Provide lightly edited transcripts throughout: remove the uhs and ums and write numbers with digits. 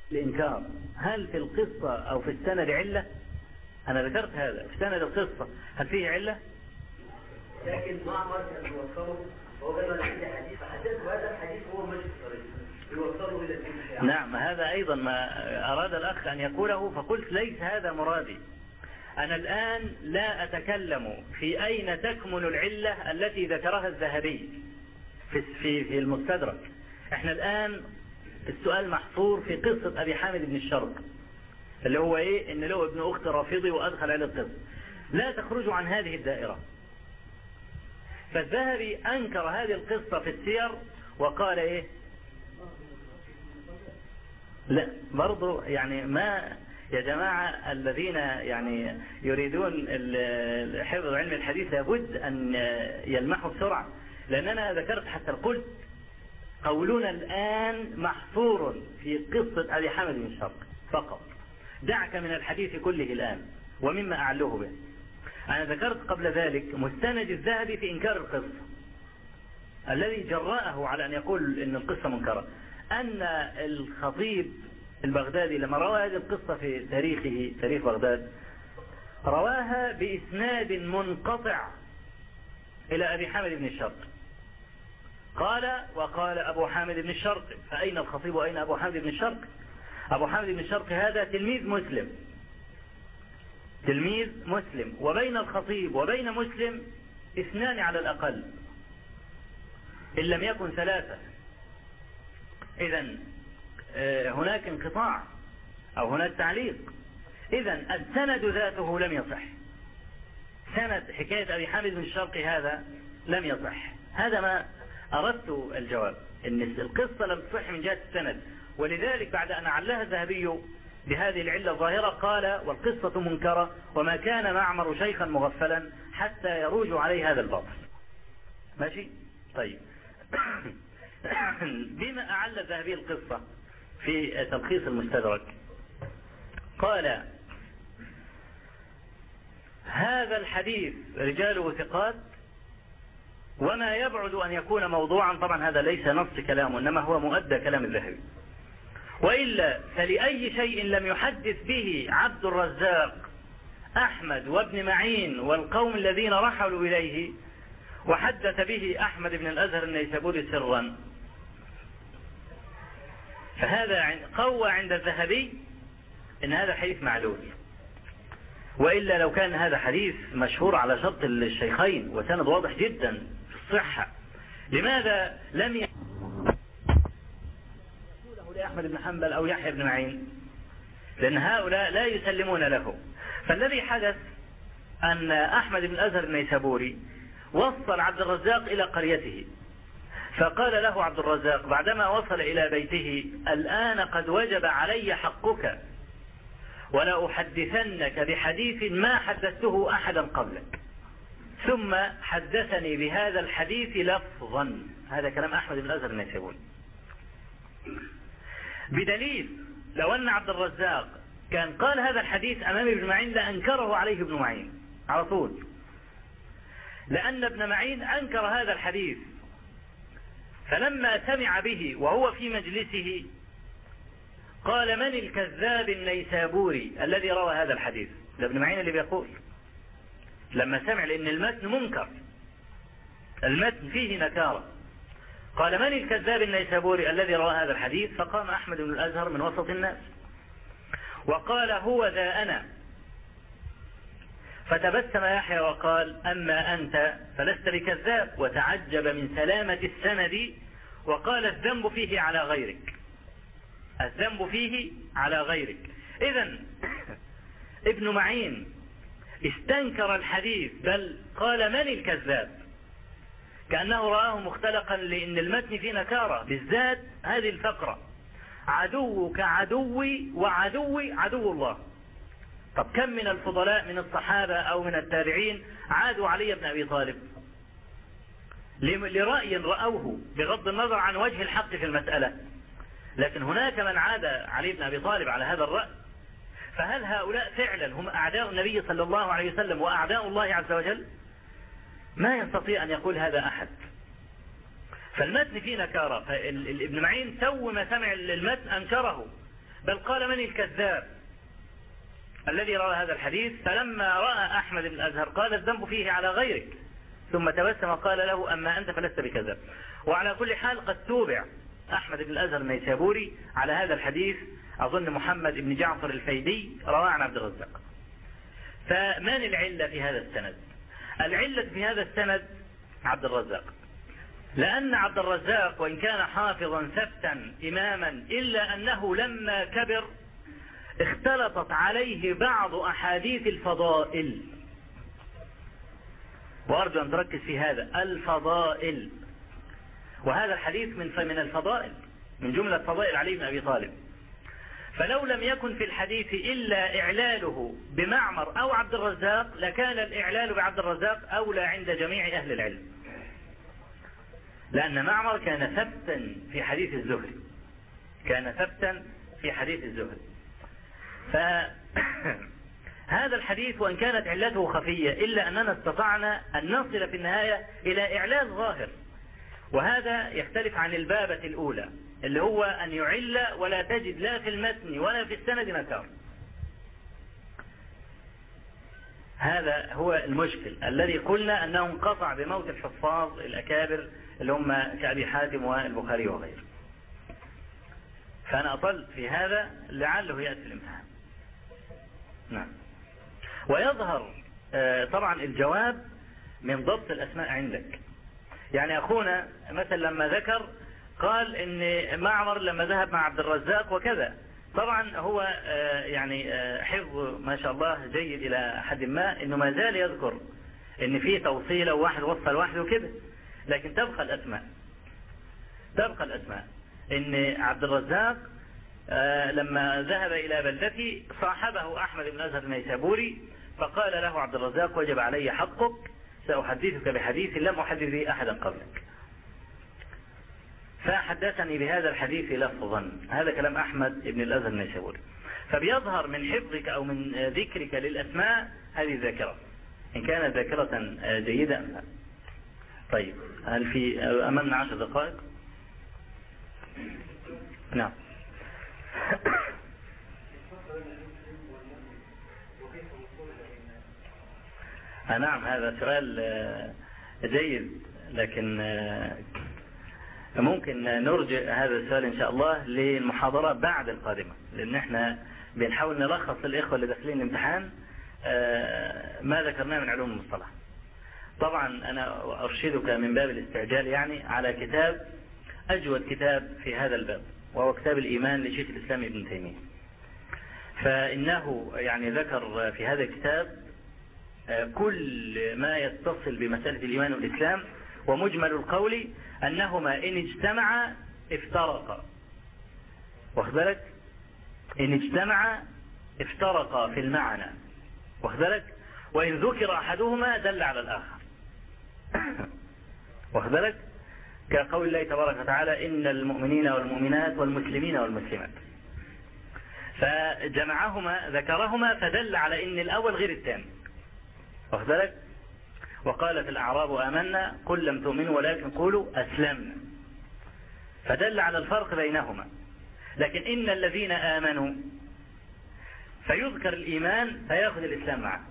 الإنكار هل في القصة أو في السند علة؟ أنا ذكرت هذا في سند القصة هل فيه علة؟ لكن معمر كان يوصله هو قال له عندي حديث فحدث هذا الحديث هو مش صريح يوصله إلى الإنكار. نعم هذا أيضا ما أراد الأخ أن يقوله فقلت ليس هذا مرادي. أنا الآن لا أتكلم في أين تكمن العلة التي ذكرها الذهبي في المستدرك. احنا الآن السؤال محصور في قصة أبي حامد بن الشرق اللي هو إيه إن له ابن أخت رافضي وأدخل على القصة. لا تخرجوا عن هذه الدائرة. فالذهبي أنكر هذه القصة في السير وقال إيه لا برضو يعني ما يا جماعة الذين يعني يريدون حفظ علم الحديث لابد أن يلمحوا بسرعة لأننا ذكرت حتى قلت قولنا الآن محصور في قصة أبي حامد بن الشرق فقط. دعك من الحديث كله الآن ومما أعلوه به. أنا ذكرت قبل ذلك مستند الذهبي في إنكار القصة الذي جرأه على أن يقول إن القصة منكرة أن الخطيب البغدادي لما روى هذه القصة في تاريخه تاريخ بغداد رواها بإسناد منقطع إلى أبي حامد بن الشرق. قال وقال أبو حامد بن الشرق. فأين الخطيب وأين أبو حامد بن الشرق؟ أبو حامد بن الشرق هذا تلميذ مسلم وبين الخطيب وبين مسلم 2 على الأقل إن لم يكن 3. إذن هناك انقطاع أو هناك تعليق. إذن السند ذاته لم يصح. سند حكاية أبي حامد بن الشرق هذا لم يصح. هذا ما أردت الجواب إن القصة لم تصح من جهة السند. ولذلك بعد أن علها الذهبي بهذه العلة الظاهرة قال والقصة منكرة وما كان معمر شيخا مغفلا حتى يروج عليه هذا الباطل. ماشي طيب. بما أعل الذهبي القصة في تلخيص المستدرك قال هذا الحديث رجاله ثقات وما يبعد أن يكون موضوعا. طبعا هذا ليس نص كلامه إنما هو مؤدى كلام الذهبي. وإلا فلأي شيء لم يحدث به عبد الرزاق أحمد وابن معين والقوم الذين رحلوا إليه وحدث به أحمد بن الأزهر النيسابوري سرا. فهذا قوى عند الذهبي إن هذا حديث معلول. وإلا لو كان هذا حديث مشهور على شرط الشيخين وسند واضح جدا في الصحة لماذا لم يقوله لأحمد بن حنبل أو يحيى بن معين؟ لأن هؤلاء لا يسلمون له. فالذي حدث أن أحمد بن الأزهر النيسابوري وصل عبد الرزاق إلى قريته فقال له عبد الرزاق بعدما وصل إلى بيته الآن قد وجب علي حقك ولا أحدثنك بحديث ما حدثته أحدا قبلك. ثم حدثني بهذا الحديث لفظا. هذا كلام أحمد بن الأزهر النيسابوري بدليل لو أن عبد الرزاق كان قال هذا الحديث أمام ابن معين لأنكره عليه ابن معين على طول لأن ابن معين أنكر هذا الحديث. فلما سمع به وهو في مجلسه قال من الكذاب النيسابوري الذي روى هذا الحديث؟ ده ابن معين اللي بيقول لما سمع لأن المتن منكر المتن فيه نكارة قال من الكذاب النيسابوري الذي روى هذا الحديث؟ فقام أحمد بن الأزهر من وسط الناس وقال هو ذا أنا. فتبسم يحيى وقال أما أنت فلست بكذاب وتعجب من سلامة السند وقال الذنب فيه على غيرك. الذنب فيه على غيرك. إذن ابن معين استنكر الحديث بل قال من الكذاب كأنه رآه مختلقا لأن المتن فيه نكارة بالذات هذه الفقرة عدوك عدوي وعدوي عدو الله. طب كم من الفضلاء من الصحابة أو من التابعين عادوا علي بن أبي طالب لرأي رأوه بغض النظر عن وجه الحق في المسألة لكن هناك من عاد علي بن أبي طالب على هذا الرأي. فهل هؤلاء فعلا هم أعداء النبي صلى الله عليه وسلم وأعداء الله عز وجل؟ ما يستطيع أن يقول هذا أحد. فالمتن فيه نكارة. فابن معين سوى ما سمع المتن أنكره بل قال من الكذاب الذي روى هذا الحديث؟ فلما رأى أحمد بن الأزهر قال الذنب فيه على غيرك، ثم تبسم وقال له أما أنت فلست بكذاب. وعلى كل حال قد توبع أحمد بن الأزهر النيسابوري على هذا الحديث، أظن محمد بن جعفر الفيدي رواه عن عبد الرزاق. فمن العلة في هذا السند؟ العلة في هذا السند عبد الرزاق، لأن عبد الرزاق وإن كان حافظا ثبتا إماما إلا أنه لما كبر اختلطت عليه بعض أحاديث الفضائل، وأرجو أن تركز في هذا، الفضائل. وهذا الحديث من الفضائل، من جملة فضائل علي بن أبي طالب. فلو لم يكن في الحديث إلا إعلاله بمعمر أو عبد الرزاق لكان الإعلال بعبد الرزاق أولى عند جميع أهل العلم، لأن معمر كان ثبتا في حديث الزهري، كان ثبتا في حديث الزهري. فهذا الحديث وإن كانت علته خفية إلا أننا استطعنا أن نصل في النهاية إلى إعلال ظاهر، وهذا يختلف عن البابة الأولى اللي هو أن يعل ولا تجد لا في المتن ولا في السند مكان. هذا هو المشكل الذي قلنا أنه انقطع بموت الحفاظ الأكابر اللي هم كأبي حاتم والبخاري وغيره. فأنا أطلت في هذا لعله يأتي الامتحان. نعم. ويظهر طبعا الجواب من ضبط الأسماء عندك. يعني أخونا مثلا لما ذكر قال إن معمر لما ذهب مع عبد الرزاق وكذا، طبعا هو يعني حفظ ما شاء الله جيد إلى حد ما، إنه ما زال يذكر إن فيه توصيله وواحد وصل واحد وكده، لكن تبقى الأسماء، تبقى الأسماء. إن عبد الرزاق لما ذهب إلى بلدته صاحبه أحمد بن الأزهر النيسابوري، فقال له عبد الرزاق وجب علي حقك، سأحدثك بحديث لم أحدث به أحدا قبلك. فحدثني بهذا الحديث لفظا، هذا كلام أحمد بن الأزهر النيسابوري. فبيظهر من حفظك أو من ذكرك للأسماء هذه الذاكرة، إن كانت ذاكرة جيدة أم لا. طيب، هل في أمامنا 10 دقائق؟ نعم. نعم، هذا سؤال جيد، لكن ممكن نرجع هذا السؤال إن شاء الله للمحاضرة بعد القادمة، لأن احنا بنحاول نلخص الإخوة اللي داخلين الامتحان ما ذكرناه من علوم المصطلح. طبعا أنا أرشدك من باب الاستعجال يعني على كتاب أجود كتاب في هذا الباب، وهو كتاب الإيمان لشيخ الإسلام ابن تيمية. فإنه يعني ذكر في هذا الكتاب كل ما يتصل بمسألة الإيمان والإسلام، ومجمل القول أنهما إن اجتمعا افترقا، واخد بالك؟ إن اجتمعا افترقا في المعنى، واخد بالك؟ وإن ذكر أحدهما دل على الآخر، واخد بالك؟ كقول الله تبارك وتعالى إن المؤمنين والمؤمنات والمسلمين والمسلمات، فجمعهما ذكرهما فدل على إن الأول غير الثاني، واخد بالك؟ وقالت الأعراب آمنا قل لم تؤمنوا ولكن قولوا أسلمنا، فدل على الفرق بينهما. لكن إن الذين آمنوا فيذكر الإيمان فيأخذ الإسلام معه.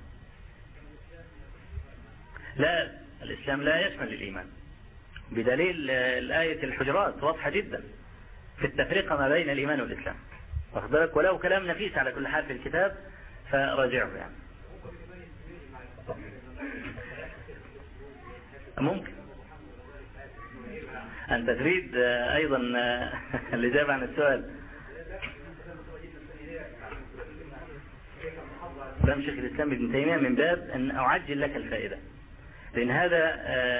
لا، الإسلام لا يشمل الإيمان، بدليل الآية الحجرات واضحة جدا في التفرقة ما بين الإيمان والإسلام، واخد بالك؟ ولو كلام نفيس على كل حال في الكتاب فراجعه يعني. ممكن أنت تريد أيضا الإجابة عن السؤال. كلام شيخ الإسلام ابن تيمية من باب أن أعجل لك الفائدة، لأن هذا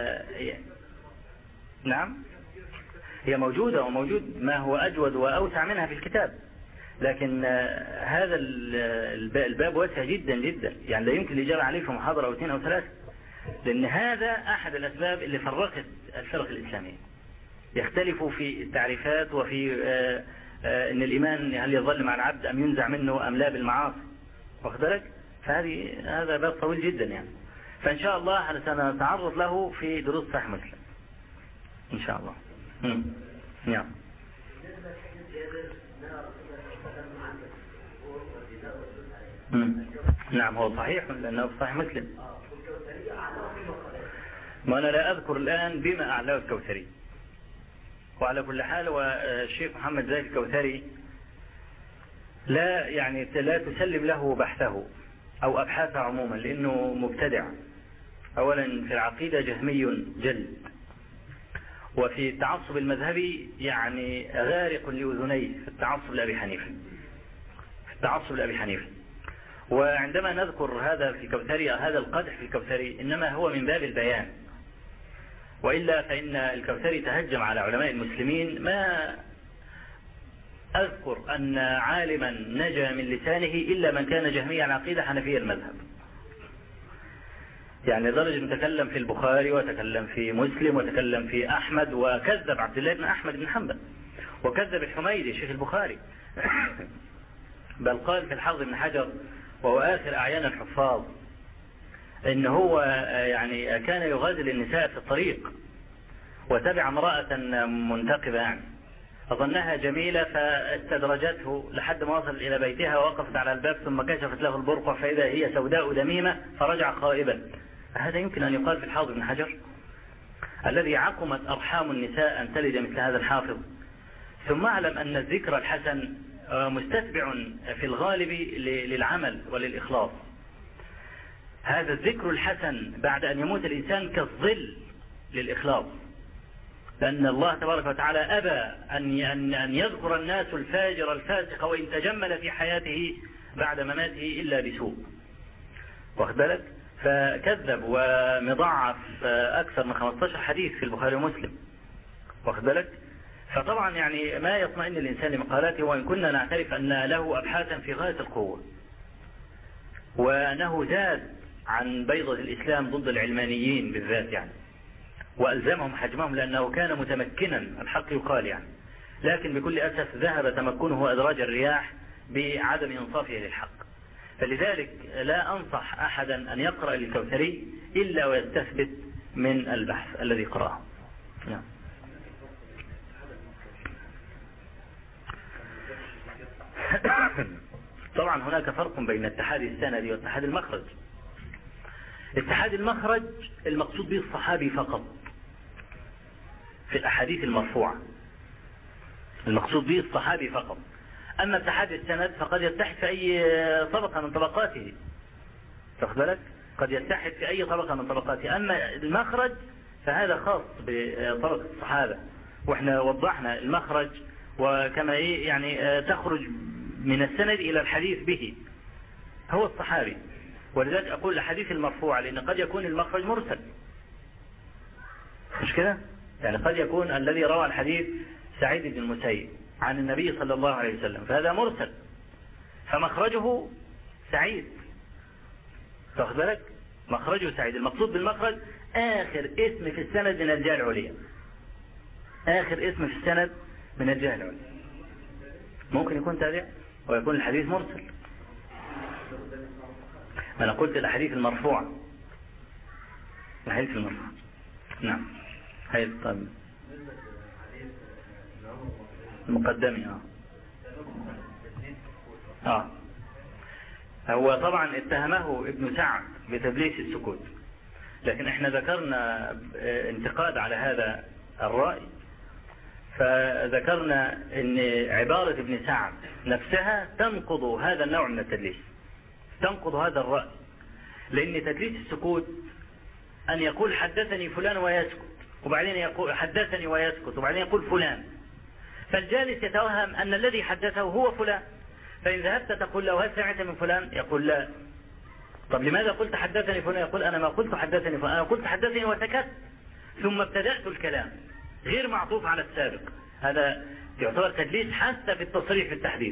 نعم هي موجودة، وموجود ما هو أجود وأوسع منها في الكتاب، لكن هذا الباب واسع جدا جدا، يعني لا يمكن الإجابة عليه في محاضرة أو 2 أو 3، لأن هذا أحد الأسباب اللي فرقت الفرق الإسلامية. يختلفوا في التعريفات وفي أن الإيمان هل يظل مع العبد أم ينزع منه أم لا بالمعاصي، واخد بالك؟ هذا باب طويل جدا يعني، فإن شاء الله سنتعرض له في دروس صحيح مسلم إن شاء الله. نعم. نعم هو صحيح لأنه صحيح مسلم. ما أنا لا أذكر الآن بما أعلاه الكوثري. وعلى كل حال والشيخ محمد زاهد الكوثري لا تسلم له بحثه أو أبحاثه عموما لأنه مبتدع. أولا في العقيدة جهمي جلد، وفي التعصب المذهبي يعني غارق لأذنيه في التعصب لأبي حنيفة. وعندما نذكر هذا في الكوثري هذا القدح في الكوثري إنما هو من باب البيان، وإلا فإن الكوثري تهجم على علماء المسلمين. ما أذكر أن عالما نجا من لسانه إلا من كان جهمي العقيدة حنفي المذهب. يعني لدرجة تكلم في البخاري وتكلم في مسلم وتكلم في أحمد، وكذب عبد الله بن أحمد بن حنبل، وكذب الحميدي شيخ البخاري. بل قال في الحافظ بن حجر وهو آخر أعيان الحفاظ إن هو يعني كان يغازل النساء في الطريق، وتبع امرأة منتقبة يعني أظنها جميلة فاستدرجته لحد ما وصل إلى بيتها ووقفت على الباب ثم كشفت له البرقع فإذا هي سوداء دميمة فرجع خائبا. هذا يمكن أن يقال في الحافظ بن حجر الذي عقمت أرحام النساء أن تلد مثل هذا الحافظ. ثم أعلم أن الذكر الحسن مستتبع في الغالب للعمل وللإخلاص. هذا الذكر الحسن بعد أن يموت الإنسان كالظل للإخلاص، لأن الله تبارك وتعالى أبى أن يذكر الناس الفاجر الفاسق وإن تجمل في حياته بعد مماته إلا بسوء. واخد بالك؟ فكذب ومضاعف أكثر من 15 حديث في البخاري ومسلم. واخد بالك؟ فطبعا يعني ما يطمئن الإنسان لمقالاته، وإن كنا نعترف أن له أبحاثا في غاية القوة، وأنه زاد عن بيضة الإسلام ضد العلمانيين بالذات يعني، وألزمهم حجمهم لأنه كان متمكنا الحق يقال يعني، لكن بكل أسف ذهب تمكنه أدراج الرياح بعدم إنصافه للحق. فلذلك لا أنصح أحدا أن يقرأ الكوثري إلا ويستثبت من البحث الذي قرأه. نعم. طبعا هناك فرق بين اتحاد السند واتحاد المخرج. اتحاد المخرج المقصود به الصحابي فقط في الأحاديث المرفوعة، المقصود به الصحابي فقط. أما اتحاد السند فقد يتحد في أي طبقة من طبقاته، تاخد بالك؟ قد يتحد في أي طبقة من طبقاته. أما المخرج فهذا خاص بطبقة الصحابة، وإحنا وضحنا المخرج وكما يعني تخرج من السند إلى الحديث به هو الصحابي. ولذلك أقول الحديث المرفوع لأن قد يكون المخرج مرسل، مش كده؟ يعني قد يكون الذي روى الحديث سعيد بن المسيب عن النبي صلى الله عليه وسلم فهذا مرسل، فمخرجه سعيد، تاخد بالك؟ مخرجه سعيد. المقصود بالمخرج آخر اسم في السند من الجهة العليا، آخر اسم في السند من الجهة العليا. ممكن يكون تابع ويكون الحديث مرسل. أنا قلت الأحاديث المرفوعة، الحديث المرفوع. نعم. هاي طيب المقدمي. هو طبعا اتهمه ابن سعد بتدليس السكوت، لكن احنا ذكرنا انتقاد على هذا الرأي، فذكرنا ان عبارة ابن سعد نفسها تنقض هذا النوع من التدليس، تنقض هذا الرأي. لان تدليس السكوت ان يقول حدثني فلان ويسكت، وبعدين يقول حدثني ويسكت، وبعدين يقول فلان، فالجالس يتوهم ان الذي حدثه هو فلان. فإن ذهبت تقول له هل سمعت من فلان؟ يقول لا. طب لماذا قلت حدثني فلان؟ يقول أنا ما قلت حدثني فلان، أنا قلت حدثني وسكت ثم ابتدأت الكلام غير معطوف على السابق. هذا يعتبر تدليس حتى في التصريح في التحديث،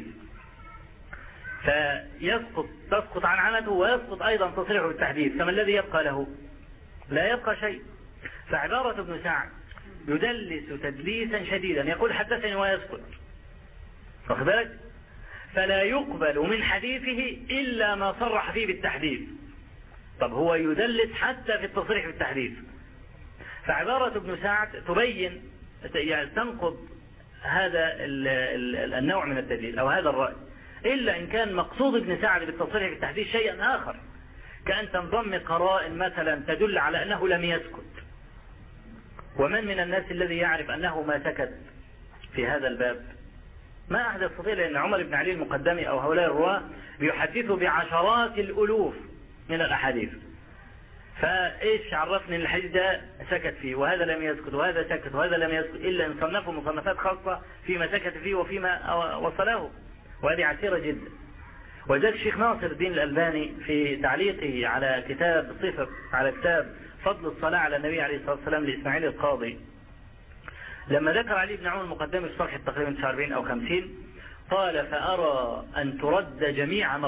تسقط عن عنته ويسقط أيضا تصريحه في التحديث. فما الذي يبقى له؟ لا يبقى شيء. فعبارة ابن سعد يدلس تدليسا شديدا، يقول حدثني ويسكت، واخد بالك؟ فلا يقبل من حديثه إلا ما صرح فيه بالتحديث. طب هو يدلس حتى في التصريح بالتحديث. فعبارة ابن سعد تبين يعني تنقض هذا النوع من التدليس أو هذا الرأي، إلا إن كان مقصود ابن سعد بالتصريح بالتحديث شيئا آخر، كأن تنضم قرائن مثلا تدل على أنه لم يسكت. ومن من الناس الذي يعرف أنه ما سكت في هذا الباب؟ ما أحد يستطيع، لأن عمر بن علي المقدمي أو هؤلاء الرواة بيحدثوا بعشرات الألوف من الأحاديث، فإيش عرفني أن الحديث ده سكت فيه وهذا لم يسكت وهذا سكت وهذا لم يسكت، إلا أن صنفوا مصنفات خاصة فيما سكت فيه وفيما وصله، وهذه عسيرة جدا. وذلك الشيخ ناصر الدين الألباني في تعليقه على كتاب فضل الصلاة على النبي عليه الصلاة والسلام لإسماعيل القاضي، لما ذكر علي بن عون المقدمي في صفحة تقريبا 49 أو 50 قال: فأرى أن ترد جميع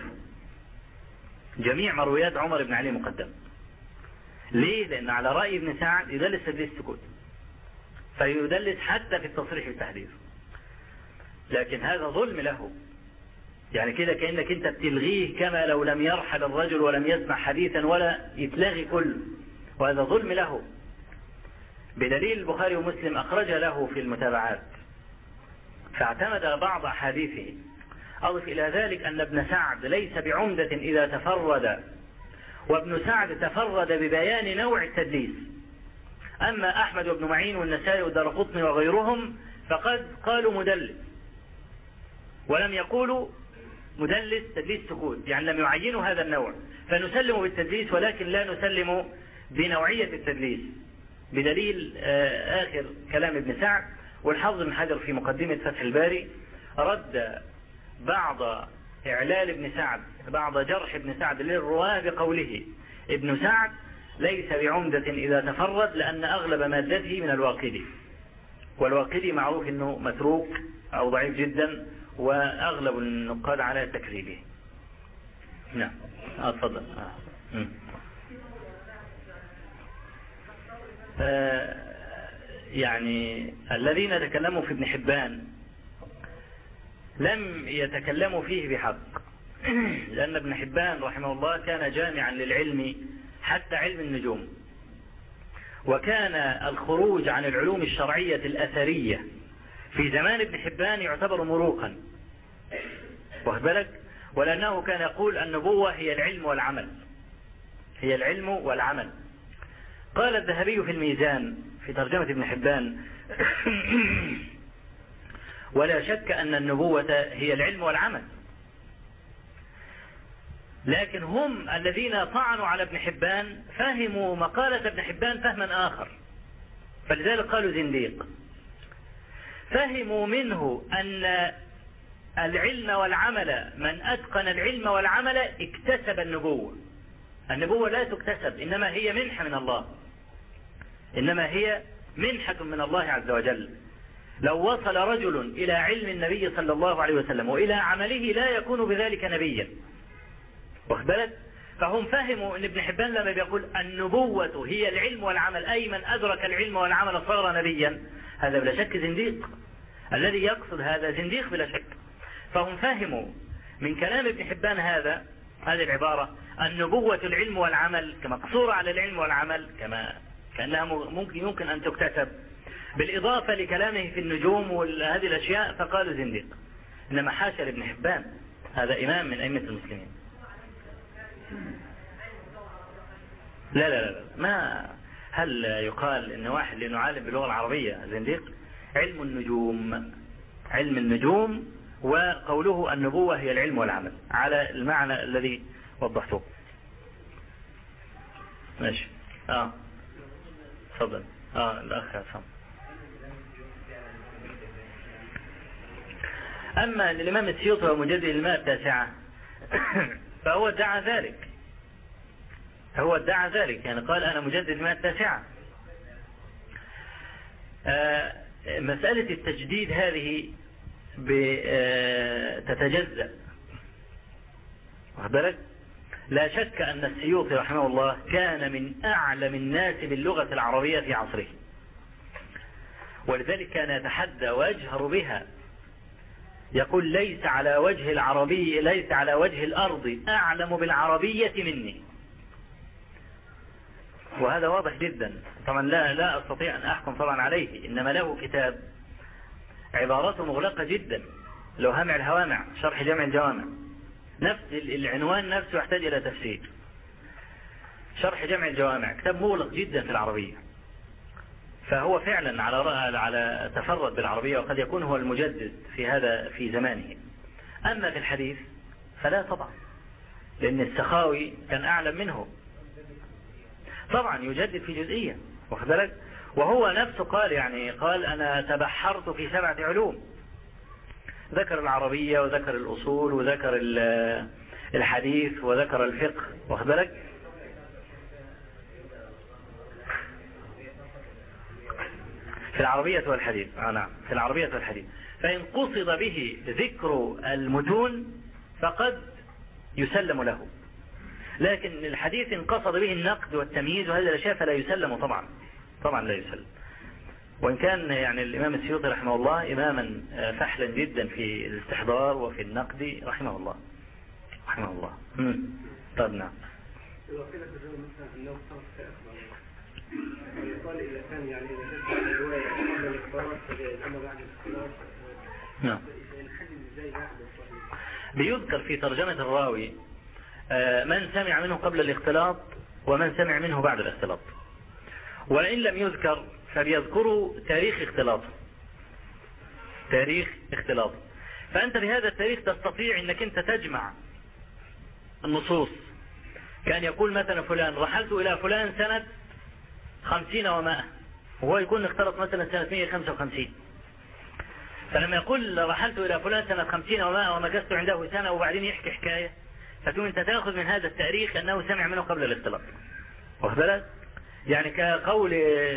مرويات عمر بن علي المقدمي. ليه؟ لأن على رأي ابن سعد يدلس تدليس السكوت، فيدلس حتى في التصريح بالتحديث، لكن هذا ظلم له. يعني كده كأنك انت بتلغيه، كما لو لم يرحل الرجل ولم يسمع حديثا ولا يتلغي كله، وهذا ظلم له. بدليل البخاري ومسلم أخرج له في المتابعات فاعتمد بعض أحاديثه. أضف إلى ذلك أن ابن سعد ليس بعمدة إذا تفرد، وابن سعد تفرد ببيان نوع التدليس. أما أحمد وابن معين والنسائي والدارقطني وغيرهم فقد قالوا مدلس، ولم يقولوا مدلس تدليس سكوت، يعني لم يعينوا هذا النوع، فنسلم بالتدليس ولكن لا نسلم بنوعية التدليس، بدليل آخر كلام ابن سعد. والحافظ بن حجر في مقدمة فتح الباري رد بعض إعلال ابن سعد، بعض جرح ابن سعد للرواه بقوله: ابن سعد ليس بعمدة إذا تفرد، لأن أغلب مادته من الواقدي، والواقدي معروف أنه متروك أو ضعيف جدا، وأغلب النقاد على تكذيبه. نعم أتفضل. يعني الذين تكلموا في ابن حبان لم يتكلموا فيه بحق، لأن ابن حبان رحمه الله كان جامعا للعلم حتى علم النجوم، وكان الخروج عن العلوم الشرعية الأثرية في زمان ابن حبان يعتبر مروقا، واخد بالك؟ ولأنه كان يقول النبوة هي العلم والعمل. قال الذهبي في الميزان في ترجمة ابن حبان: ولا شك أن النبوة هي العلم والعمل، لكن هم الذين طعنوا على ابن حبان فهموا مقالة ابن حبان فهما آخر، فلذلك قالوا زنديق. فهموا منه أن العلم والعمل، من أتقن العلم والعمل اكتسب النبوة. النبوة لا تكتسب، إنما هي منحة من الله عز وجل. لو وصل رجل إلى علم النبي صلى الله عليه وسلم وإلى عمله لا يكون بذلك نبيا، واخد بالك؟ فهم فهموا أن ابن حبان لما بيقول النبوة هي العلم والعمل، أي من أدرك العلم والعمل صار نبيا، هذا بلا شك زنديق. الذي يقصد هذا زنديق بلا شك. فهم فهموا من كلام ابن حبان هذه العبارة النبوة العلم والعمل كمقصورة على العلم والعمل، كأنها يمكن أن تكتسب، بالإضافة لكلامه في النجوم وهذه الأشياء، فقالوا زنديق. إنما حاشا لابن حبان، هذا إمام من أئمة المسلمين. لا ما هل يقال إن واحد لأنه عالم باللغة العربية زنديق؟ علم النجوم وقوله النبوة هي العلم والعمل على المعنى الذي وضحته. ماشي. تفضل. الأخ عصام. أما الإمام السيوطي ومجدد الماء التاسعة فهو ادعى ذلك، يعني قال أنا مجدد الماء التاسعة. مسألة التجديد هذه تتجزأ، واخد بالك؟ لا شك أن السيوطي رحمه الله كان من أعلم الناس باللغة العربية في عصره، ولذلك كان يتحدى ويجهر بها، يقول ليس على وجه الأرض أعلم بالعربية مني. وهذا واضح جدا. طبعا لا أستطيع أن أحكم طبعا عليه، إنما له كتاب عباراته مغلقة جدا، لو همع الهوامع شرح جامع الجوامع، نفس العنوان نفسه يحتاج إلى تفسير. شرح جامع الجوامع كتاب مغلق جدا في العربية، فهو فعلا على تفرد بالعربية، وقد يكون هو المجدد في هذا في زمانه. أما في الحديث فلا طبعا، لأن السخاوي كان أعلم منه طبعا، يجدد في جزئية، واخد بالك؟ وهو نفسه قال أنا تبحرت في 7 علوم، ذكر العربية وذكر الأصول وذكر الحديث وذكر الفقه، واخد بالك؟ في العربية والحديث. نعم، في العربية والحديث. فإن قصد به ذكر المتون فقد يسلم له، لكن الحديث إن قصد به النقد والتمييز وهذه الأشياء فلا يسلم طبعا لا يسلم. وإن كان يعني الإمام السيوطي رحمه الله إماما فحلا جدا في الاستحضار وفي النقد رحمه الله. طيب نعم. يقال إذا كان يعني إذا كانت الرواية قبل الاختلاط فجائز، أما بعد الاختلاط نعم. بيذكر في ترجمة الراوي من سمع منه قبل الاختلاط ومن سمع منه بعد الاختلاط، وإن لم يذكر فليذكروا تاريخ اختلاطه. فأنت بهذا التاريخ تستطيع أنك أنت تجمع النصوص. كان يقول مثلا فلان رحلت إلى فلان سنة 50 و100، وهو يكون اختلط مثلا سنة 155، فلما يقول رحلت إلى فلان سنة 50 و100 ومكثت عنده سنة، وبعدين يحكي حكاية، فتقوم أنت تأخذ من هذا التاريخ أنه سمع منه قبل الاختلاط، واخد بالك؟ يعني كقول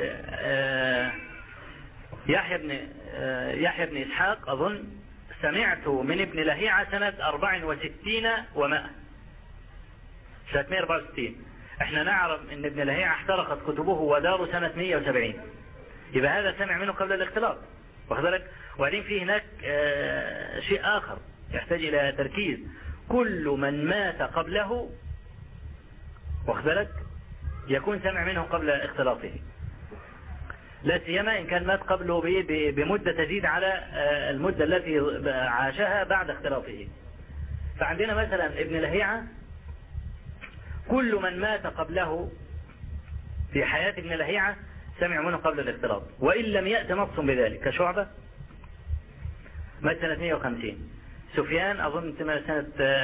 يحيى بن إسحاق أظن سمعت من ابن لهيعة سنة 64 و100، سنة 164. احنا نعرف ان ابن لهيعة احترقت كتبه وداره سنة 170، يبقى هذا سمع منه قبل الاختلاط، واخد بالك؟ وبعدين في هناك شيء آخر يحتاج إلى تركيز. كل من مات قبله، واخد بالك، يكون سمع منه قبل اختلاطه، لا سيما إن كان مات قبله بمدة تزيد على المدة التي عاشها بعد اختلاطه. فعندنا مثلا ابن لهيعة كل من مات قبله في حياة ابن لهيعة سمع منه قبل الاختلاط، وإن لم يأت نص بذلك. كشعبة مات سنة 150، سفيان أظن سنة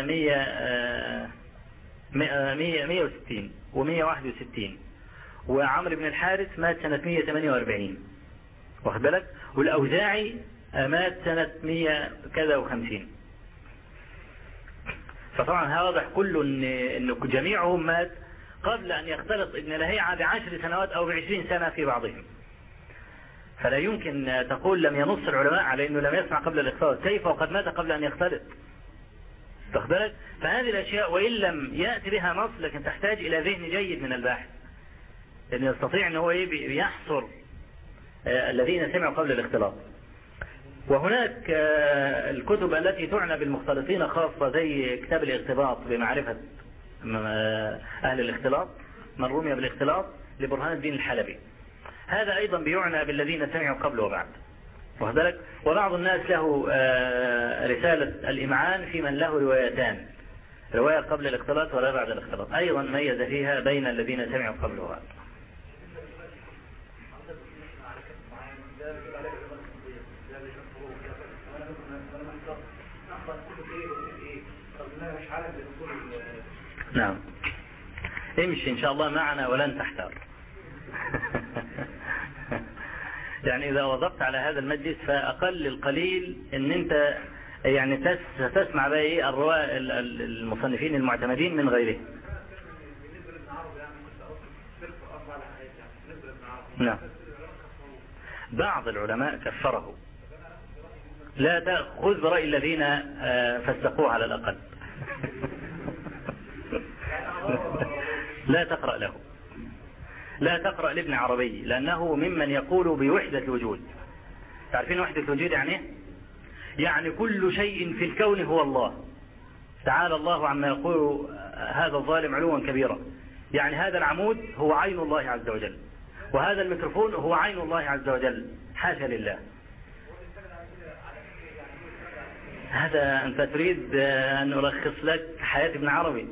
160 و161، وعمرو بن الحارث مات سنة 148، واخد بالك؟ والأوزاعي مات سنة 100 كذا و50. فطبعا هذا واضح كله إن جميعهم مات قبل أن يختلط ابن لهيعة ب10 سنوات أو ب20 سنة في بعضهم. فلا يمكن تقول لم ينص العلماء على أنه لم يسمع قبل الاختلاط، كيف وقد مات قبل أن يختلط، واخد بالك؟ فهذه الأشياء وإن لم يأتي بها نص لكن تحتاج إلى ذهن جيد من الباحث، لأن يستطيع أنه يحصر الذين سمعوا قبل الاختلاط. وهناك الكتب التي تعنى بالمختلطين خاصة زي كتاب الاغتباط بمعرفة أهل الاختلاط، من رمي بالاختلاط لبرهان الدين الحلبي، هذا أيضا بيعنى بالذين سمعوا قبل وبعد، واخد بالك؟ وبعض الناس له رسالة الإمعان في من له روايتان، رواية قبل الاختلاط ورواية بعد الاختلاط، أيضا ميز فيها بين الذين سمعوا قبل وبعد. نعم، امشي إن شاء الله معنا ولن تحتار. يعني إذا وضبت على هذا المجلس فأقل القليل إن أنت يعني تسمع بقى إيه الرواة المصنفين المعتمدين من غيره. نعم، بعض العلماء كفره، لا تأخذ برأي الذين فسقوه على الأقل. لا تقرأ لابن عربي، لأنه ممن يقول بوحدة الوجود. تعرفين وحدة الوجود يعني ايه؟ يعني كل شيء في الكون هو الله تعالى الله عما يقول هذا الظالم علوا كبيرا. يعني هذا العمود هو عين الله عز وجل، وهذا الميكروفون هو عين الله عز وجل، حاشا لله. هذا أنت تريد أن ألخص لك حياة ابن عربي.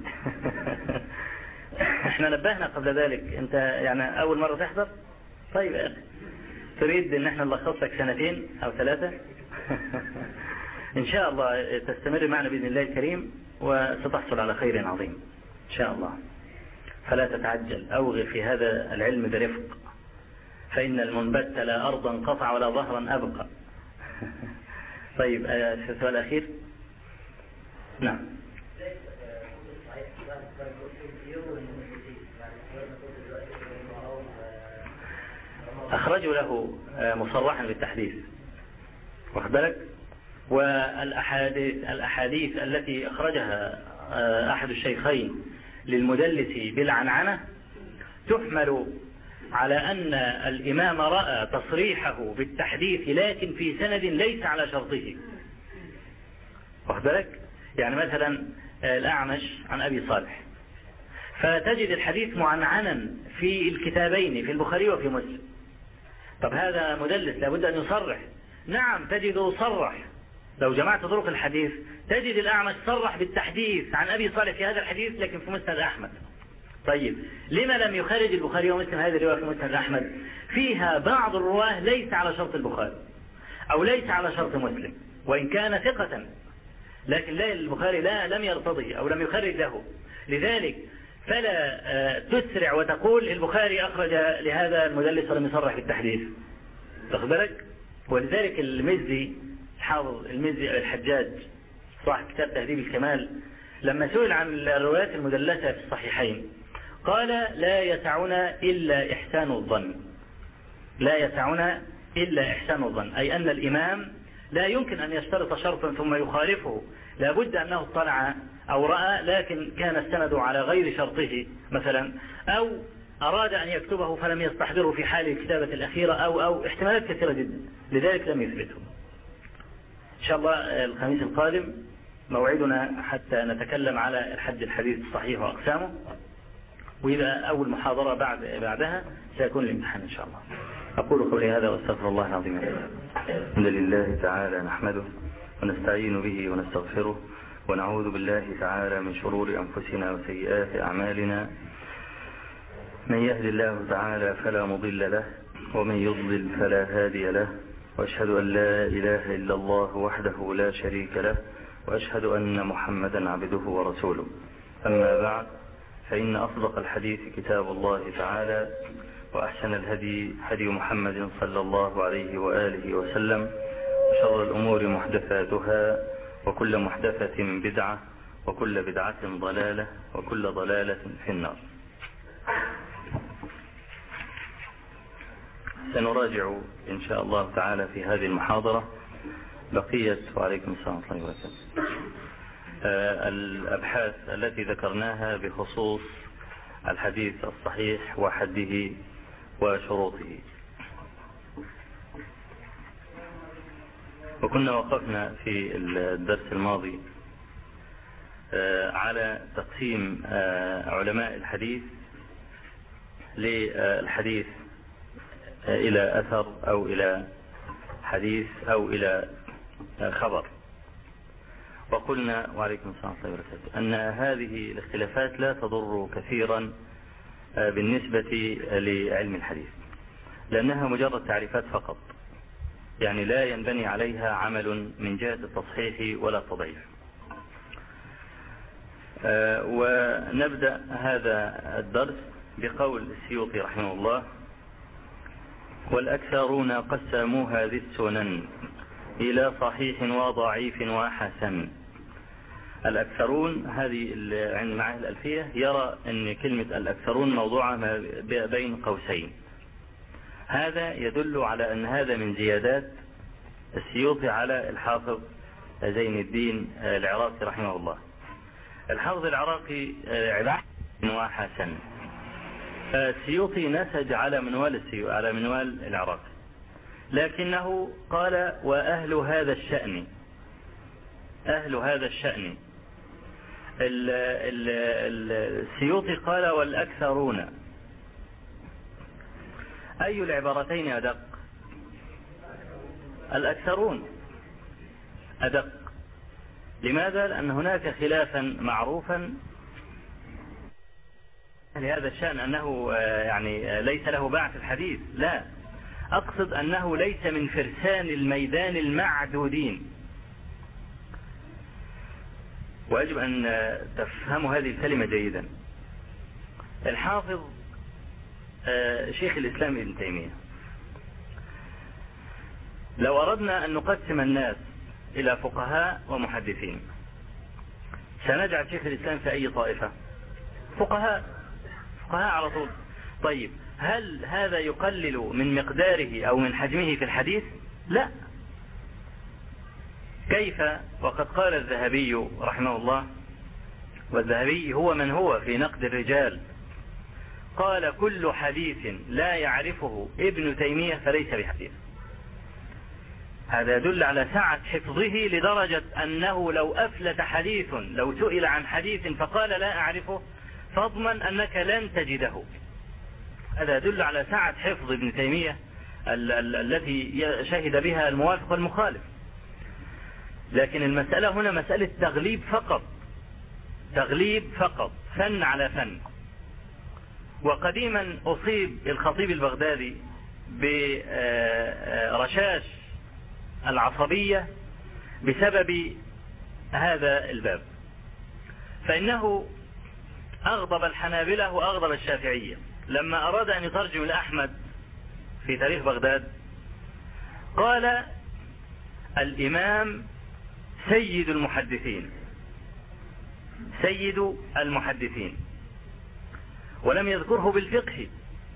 احنا نبهنا قبل ذلك، أنت يعني أول مرة تحضر. طيب يا أخي، تريد أن احنا نلخص لك 2 أو 3؟ إن شاء الله تستمر معنا بإذن الله الكريم وستحصل على خير عظيم إن شاء الله. فلا تتعجل، أوغل في هذا العلم برفق، فإن المنبت لا أرضا قطع ولا ظهرا أبقى. طيب السؤال الأخير. نعم. أخرجوا له مصرحا بالتحديث، واخد بالك؟ والأحاديث التي أخرجها أحد الشيخين للمدلس بالعنعنة تحمل على أن الإمام رأى تصريحه بالتحديث لكن في سند ليس على شرطه، واخد بالك؟ يعني مثلا الأعمش عن أبي صالح، فتجد الحديث معنعنا في الكتابين في البخاري وفي مسلم. طب هذا مدلس لابد أن يصرح. نعم تجده صرح، لو جمعت طرق الحديث تجد الأعمش صرح بالتحديث عن أبي صالح في هذا الحديث لكن في مسند أحمد. طيب لما لم يخرج البخاري ومسلم هذه الرواية في مسند أحمد؟ فيها بعض الرواه ليس على شرط البخاري أو ليس على شرط مسلم وإن كان ثقة، لكن لا البخاري لم يرتضي أو لم يخرج له. لذلك فلا تسرع وتقول البخاري أخرج لهذا المدلس ولم يصرح بالتحديث، تاخد بالك؟ ولذلك المزي، حافظ المزي الحجاج صاحب كتاب تهذيب الكمال، لما سئل عن الروايات المدلسة في الصحيحين قال لا يسعنا إلا إحسان الظن. لا يسعنا إلا إحسان الظن، أي أن الإمام لا يمكن أن يشترط شرطا ثم يخالفه، لابد أنه اطلع أو رأى لكن كان السند على غير شرطه مثلا، أو أراد أن يكتبه فلم يستحضره في حال الكتابة الأخيرة أو احتمالات كثيرة جدا، لذلك لم يثبته. إن شاء الله الخميس القادم موعدنا حتى نتكلم على الحد الحديث الصحيح وأقسامه، وإذا أول محاضرة بعدها سيكون الامتحان إن شاء الله. أقول قولي هذا واستغفر الله العظيم. الحمد لله تعالى نحمده ونستعين به ونستغفره ونعوذ بالله تعالى من شرور أنفسنا وسيئات أعمالنا. من يهد الله تعالى فلا مضل له ومن يضلل فلا هادي له، وأشهد أن لا إله إلا الله وحده لا شريك له، وأشهد أن محمدا عبده ورسوله. أما بعد، فإن أصدق الحديث كتاب الله تعالى، وأحسن الهدي هدي محمد صلى الله عليه وآله وسلم، وشر الأمور محدثاتها، وكل محدثة بدعة، وكل بدعة ضلالة، وكل ضلالة في النار. سنراجع إن شاء الله تعالى في هذه المحاضرة بقية وعليكم السلام ورحمة الله وبركاته الأبحاث التي ذكرناها بخصوص الحديث الصحيح وحده وشروطه. وكنا وقفنا في الدرس الماضي على تقسيم علماء الحديث للحديث إلى أثر أو إلى حديث أو إلى خبر. وقلنا وعليكم السلام ورحمة الله وبركاته أن هذه الاختلافات لا تضر كثيرا بالنسبة لعلم الحديث، لأنها مجرد تعريفات فقط، يعني لا ينبني عليها عمل من جهة التصحيح ولا التضعيف. ونبدأ هذا الدرس بقول السيوطي رحمه الله: والأكثرون قسموا هذه السنن إلى صحيح وضعيف وحسن. الأكثرون هذه عند معاهد الألفية يرى أن كلمة الأكثرون موضوعة بين قوسين. هذا يدل على أن هذا من زيادات السيوطي على الحافظ زين الدين العراقي رحمه الله. الحافظ العراقي عبارة وحسن، السيوطي نسج على منوال العراقي، لكنه قال وأهل هذا الشأن، أهل هذا الشأن. السيوطي قال والأكثرون. أي العبارتين أدق؟ الأكثرون أدق، لماذا؟ لأن هناك خلافا معروفا لهذا الشأن، أنه يعني ليس له باع في الحديث. لا، أقصد أنه ليس من فرسان الميدان المعدودين. ويجب أن تفهموا هذه الكلمة جيدا. الحافظ شيخ الإسلام ابن تيمية، لو أردنا أن نقسم الناس إلى فقهاء ومحدثين سنجعل شيخ الإسلام في أي طائفة؟ فقهاء على طول. طيب، هل هذا يقلل من مقداره أو من حجمه في الحديث؟ لا. كيف وقد قال الذهبي رحمه الله، والذهبي هو من هو في نقد الرجال، قال: كل حديث لا يعرفه ابن تيمية فليس بحديث. هذا يدل على سعة حفظه لدرجة أنه لو أفلت حديث، لو سئل عن حديث فقال لا أعرفه، فاضمن أنك لن تجده. هذا يدل على سعة حفظ ابن تيمية التي شهد بها الموافق والمخالف. لكن المسألة هنا مسألة تغليب فقط، فن على فن. وقديما أصيب الخطيب البغدادي برشاش العصبية بسبب هذا الباب، فإنه أغضب الحنابلة وأغضب الشافعية لما أراد أن يترجم لأحمد في تاريخ بغداد. قال: الإمام سيد المحدثين، ولم يذكره بالفقه،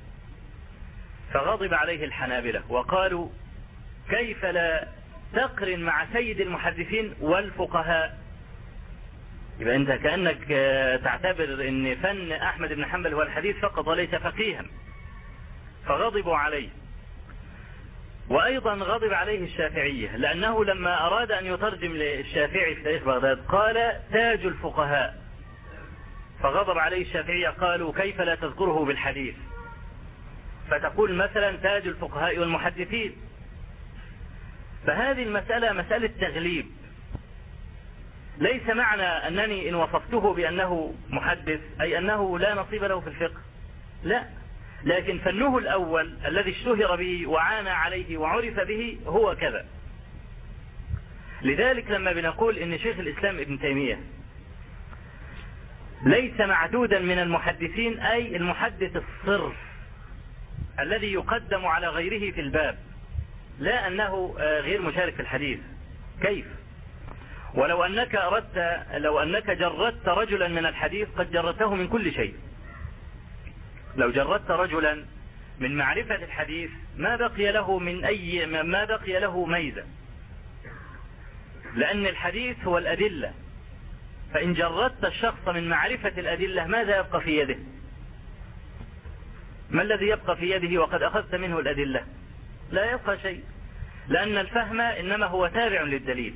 فغضب عليه الحنابلة وقالوا: كيف لا تقرن مع سيد المحدثين والفقهاء؟ يبقى أنت كأنك تعتبر أن فن أحمد بن حنبل هو الحديث فقط وليس فقيها. فغضبوا عليه. وأيضا غضب عليه الشافعية، لأنه لما أراد أن يترجم للشافعي في تاريخ بغداد قال: تاج الفقهاء، فغضب عليه الشافعية، قالوا: كيف لا تذكره بالحديث فتقول مثلا تاج الفقهاء والمحدثين؟ فهذه المسألة مسألة تغليب. ليس معنى أنني إن وصفته بأنه محدث أي أنه لا نصيب له في الفقه، لا، لكن فنه الأول الذي اشتهر به وعانى عليه وعرف به هو كذا. لذلك لما بنقول إن شيخ الإسلام ابن تيمية ليس معدودا من المحدثين، أي المحدث الصرف الذي يقدم على غيره في الباب، لا أنه غير مشارك في الحديث. كيف؟ ولو أنك جردت رجلا من الحديث قد جردته من كل شيء. لو جردت رجلا من معرفة الحديث ما بقي له ميزة، لأن الحديث هو الأدلة. فإن جردت الشخص من معرفة الأدلة ماذا يبقى في يده؟ ما الذي يبقى في يده وقد أخذت منه الأدلة؟ لا يبقى شيء، لأن الفهم إنما هو تابع للدليل.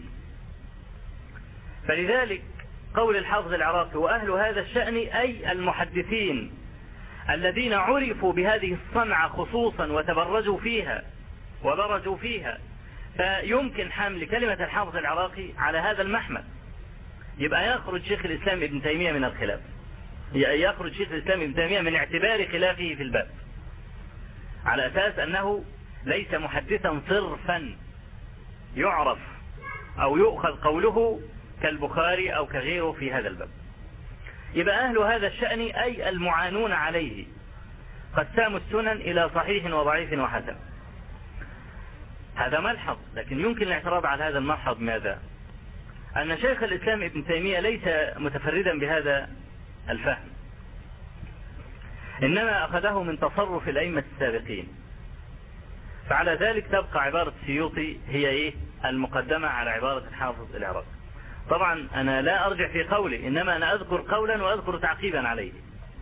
فلذلك قول الحافظ العراقي: وأهل هذا الشأن أي المحدثين الذين عرفوا بهذه الصنعة خصوصا وتبرجوا فيها وبرجوا فيها. فيمكن حمل كلمة الحافظ العراقي على هذا المحمل. يبقى يخرج شيخ الإسلام ابن تيمية من الخلاف، يخرج شيخ الإسلام ابن تيمية من اعتبار خلافه في الباب على أساس أنه ليس محدثا صرفا يعرف أو يؤخذ قوله كالبخاري أو كغيره في هذا الباب. يبقى أهل هذا الشأن أي المعانون عليه قسموا السنن إلى صحيح وضعيف وحسن. هذا ملحظ، لكن يمكن الاعتراض على هذا الملحظ ماذا؟ أن شيخ الإسلام ابن تيمية ليس متفردا بهذا الفهم، إنما أخذه من تصرف الأئمة السابقين. فعلى ذلك تبقى عبارة السيوطي هي المقدمة على عبارة الحافظ العراقي. طبعا أنا لا أرجع في قولي، إنما أنا أذكر قولا وأذكر تعقيبا عليه.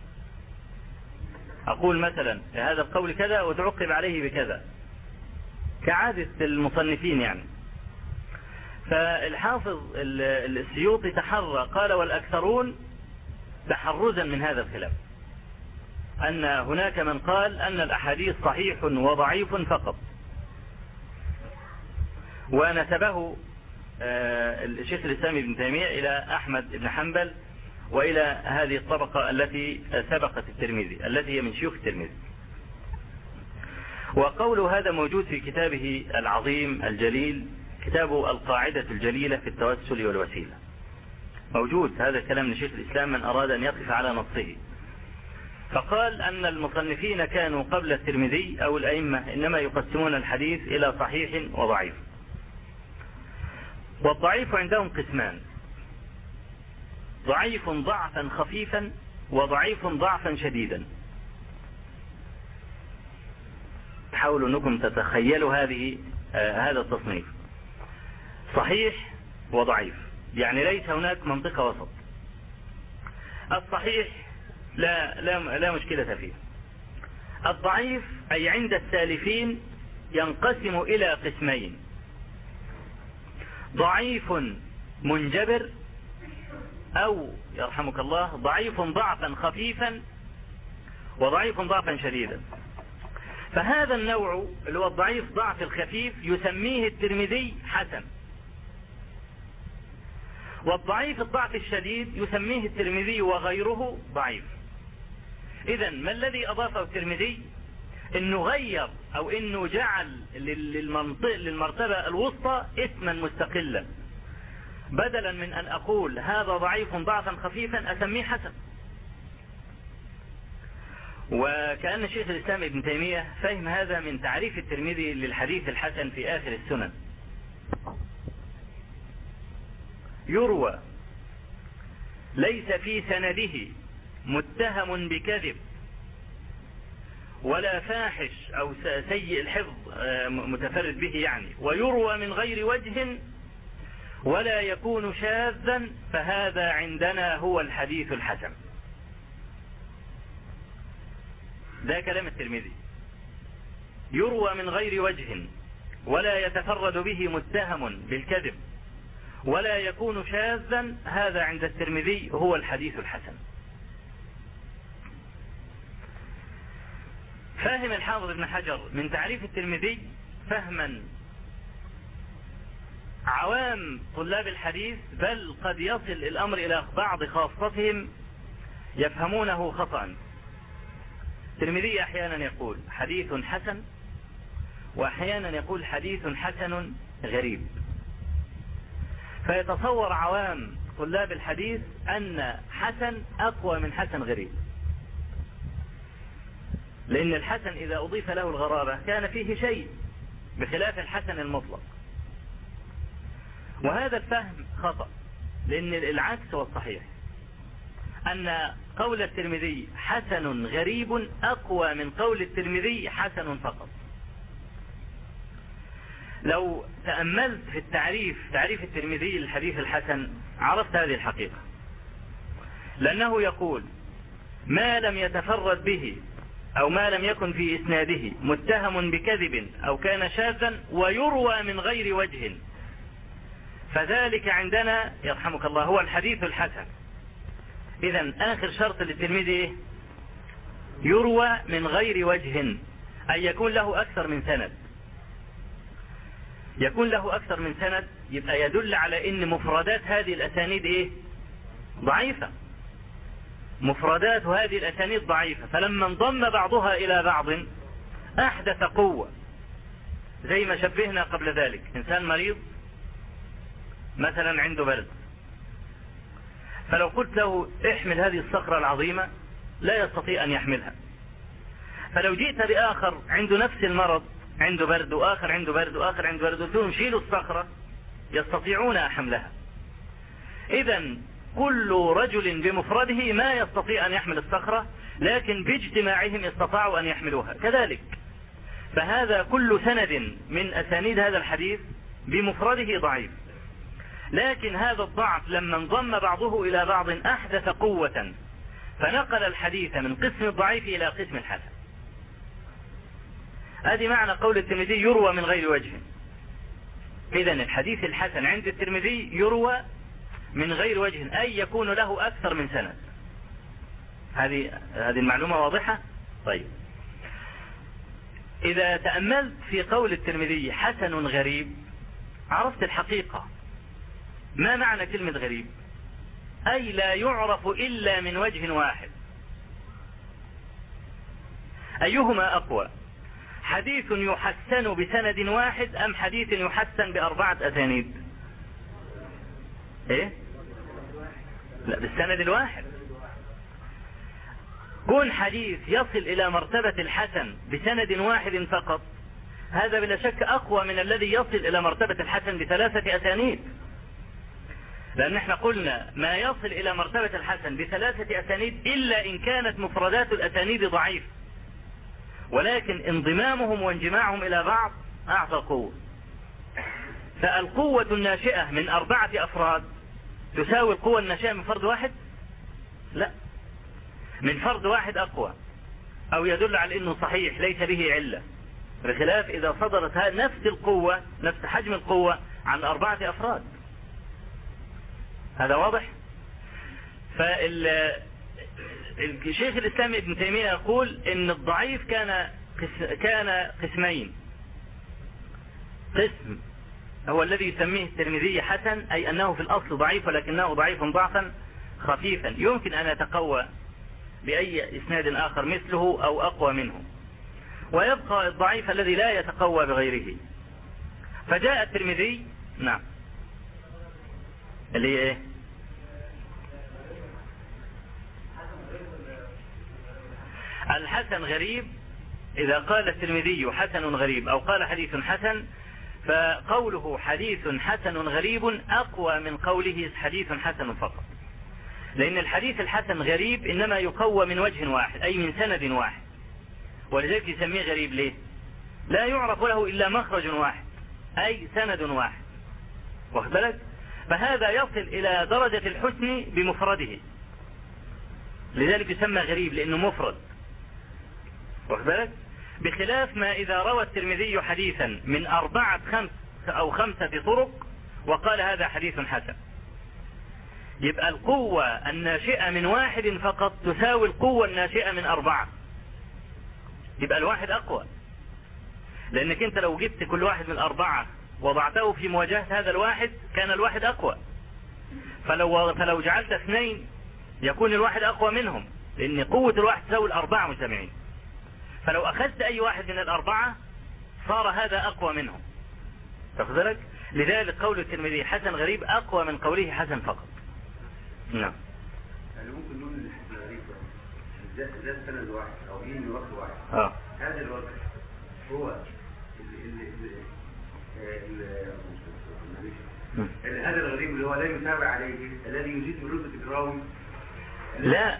أقول مثلا هذا القول كذا وتعقب عليه بكذا كعادة المصنفين يعني. فالحافظ السيوطي تحرى، قال: والأكثرون تحرزا من هذا الخلاف، أن هناك من قال أن الأحاديث صحيح وضعيف فقط، ونسبه الشيخ الإسلام ابن تيمية إلى أحمد بن حنبل وإلى هذه الطبقة التي سبقت الترمذي التي هي من شيوخ الترمذي. وقول هذا موجود في كتابه العظيم الجليل، كتابه القاعدة الجليلة في التوسل والوسيلة. موجود هذا الكلام من شيخ الإسلام من أراد أن يقف على نصه. فقال أن المصنفين كانوا قبل الترمذي أو الأئمة إنما يقسمون الحديث إلى صحيح وضعيف. والضعيف عندهم قسمان: ضعيف ضعفا خفيفا وضعيف ضعفا شديدا. حاولوا أنكم تتخيلوا هذا التصنيف: صحيح وضعيف، يعني ليس هناك منطقة وسط. الصحيح لا مشكلة فيه. الضعيف أي عند السالفين ينقسم إلى قسمين: ضعيف منجبر، أو يرحمك الله ضعيف ضعفا خفيفا وضعيف ضعفا شديدا. فهذا النوع اللي هو الضعيف ضعف الخفيف يسميه الترمذي حسن، والضعيف الضعف الشديد يسميه الترمذي وغيره ضعيف. إذا ما الذي أضافه الترمذي؟ إنه غير أو إنه جعل للمرتبة الوسطى اسما مستقلا، بدلا من أن أقول هذا ضعيف ضعفا خفيفا أسميه حسن. وكأن شيخ الإسلام ابن تيمية فهم هذا من تعريف الترمذي للحديث الحسن في آخر السنن: يروى ليس في سنده متهم بكذب ولا فاحش أو سيء الحفظ متفرد به يعني، ويروى من غير وجه ولا يكون شاذا، فهذا عندنا هو الحديث الحسن. ده كلام الترمذي: يروى من غير وجه ولا يتفرد به متهم بالكذب ولا يكون شاذا، هذا عند الترمذي هو الحديث الحسن. فاهم الحافظ ابن حجر من تعريف الترمذي فهما عوام طلاب الحديث، بل قد يصل الأمر إلى بعض خاصتهم يفهمونه خطأ. الترمذي أحيانا يقول حديث حسن، وأحيانا يقول حديث حسن غريب. فيتصور عوام طلاب الحديث أن حسن أقوى من حسن غريب، لأن الحسن إذا أضيف له الغرابة كان فيه شيء بخلاف الحسن المطلق. وهذا الفهم خطأ، لأن العكس هو الصحيح، أن قول الترمذي حسن غريب أقوى من قول الترمذي حسن فقط. لو تأملت في تعريف الترمذي للحديث الحسن عرفت هذه الحقيقة، لأنه يقول ما لم يتفرد به أو ما لم يكن في إسناده متهم بكذب أو كان شاذا ويروى من غير وجه، فذلك عندنا يرحمك الله هو الحديث الحسن. إذن آخر شرط للترمذي يروى من غير وجه، أن يكون له أكثر من سند. يكون له أكثر من سند يبقى يدل على أن مفردات هذه الأسانيد ضعيفة. مفردات هذه الأسانيد ضعيفة، فلما انضم بعضها إلى بعض أحدث قوة. زي ما شبهنا قبل ذلك، إنسان مريض مثلا عنده برد، فلو قلت له احمل هذه الصخرة العظيمة لا يستطيع أن يحملها. فلو جئت بآخر عنده نفس المرض، عنده برد وآخر عنده برد وآخر عنده برد، وتقول شيلوا الصخرة يستطيعون حملها. إذن كل رجل بمفرده ما يستطيع أن يحمل الصخرة، لكن باجتماعهم استطاعوا أن يحملوها. كذلك فهذا كل سند من أسانيد هذا الحديث بمفرده ضعيف، لكن هذا الضعف لما انضم بعضه إلى بعض أحدث قوة، فنقل الحديث من قسم الضعيف إلى قسم الحسن. هذه معنى قول الترمذي يروى من غير وجه. إذن الحديث الحسن عند الترمذي يروى من غير وجه، أي يكون له أكثر من سند. هذه المعلومة واضحة؟ طيب، إذا تأملت في قول الترمذي حسن غريب عرفت الحقيقة، ما معنى كلمة غريب؟ أي لا يعرف إلا من وجه واحد. أيهما أقوى؟ حديث يحسن بسند واحد أم حديث يحسن بأربعة أسانيد؟ إيه؟ لا، بالسند الواحد. كون حديث يصل إلى مرتبة الحسن بسند واحد فقط، هذا بلا شك أقوى من الذي يصل إلى مرتبة الحسن بثلاثة أسانيد. لأن احنا قلنا ما يصل إلى مرتبة الحسن بثلاثة أسانيد إلا إن كانت مفردات الأسانيد ضعيف، ولكن انضمامهم وانجماعهم إلى بعض أعطى قوة. فالقوة الناشئة من 4 أفراد تساوي القوة الناشئة من فرد واحد؟ لا، من فرد واحد أقوى، أو يدل على أنه صحيح ليس به علة، بخلاف إذا صدرت نفس القوة، نفس حجم القوة عن 4 أفراد. هذا واضح؟ فالشيخ الإسلام ابن تيمية يقول إن الضعيف كان قسمين. قسم هو الذي يسميه الترمذي حسن، أي أنه في الأصل ضعيف ولكنه ضعيف ضعفا خفيفا يمكن أن يتقوى بأي إسناد آخر مثله أو أقوى منه. ويبقى الضعيف الذي لا يتقوى بغيره. فجاء الترمذي، نعم، اللي هي ايه؟ الحسن غريب. إذا قال الترمذي حسن غريب أو قال حديث حسن، فقوله حديث حسن غريب أقوى من قوله حديث حسن فقط، لأن الحديث الحسن غريب إنما يقوى من وجه واحد، أي من سند واحد، ولذلك يسميه غريب. ليه؟ لا يعرف له إلا مخرج واحد، أي سند واحد. واخد بالك؟ فهذا يصل إلى درجة الحسن بمفرده، لذلك يسمى غريب لأنه مفرد. واخد بالك؟ بخلاف ما إذا روى الترمذي حديثا من 4 أو 5 طرق وقال هذا حديث حسن، يبقى القوة الناشئة من واحد فقط تساوي القوة الناشئة من 4. يبقى الواحد أقوى، لأنك أنت لو جبت كل واحد من 4 وضعته في مواجهة هذا الواحد كان الواحد أقوى. فلو جعلت 2 يكون الواحد أقوى منهم، لأن قوة الواحد تساوي 4 مجتمعين. فلو أخذت أي واحد من 4 صار هذا أقوى منهم. تاخذ بالك؟ لذلك قول الترمذي حسن غريب أقوى من قوله حسن فقط. نعم. يعني ممكن نقول ان الحسن غريب ده سند واحد او من وقت واحد. هذا الوقت هو هذا الغريب اللي هو لا يتابع عليه، الذي يزيد من رتبة الراوي. لا،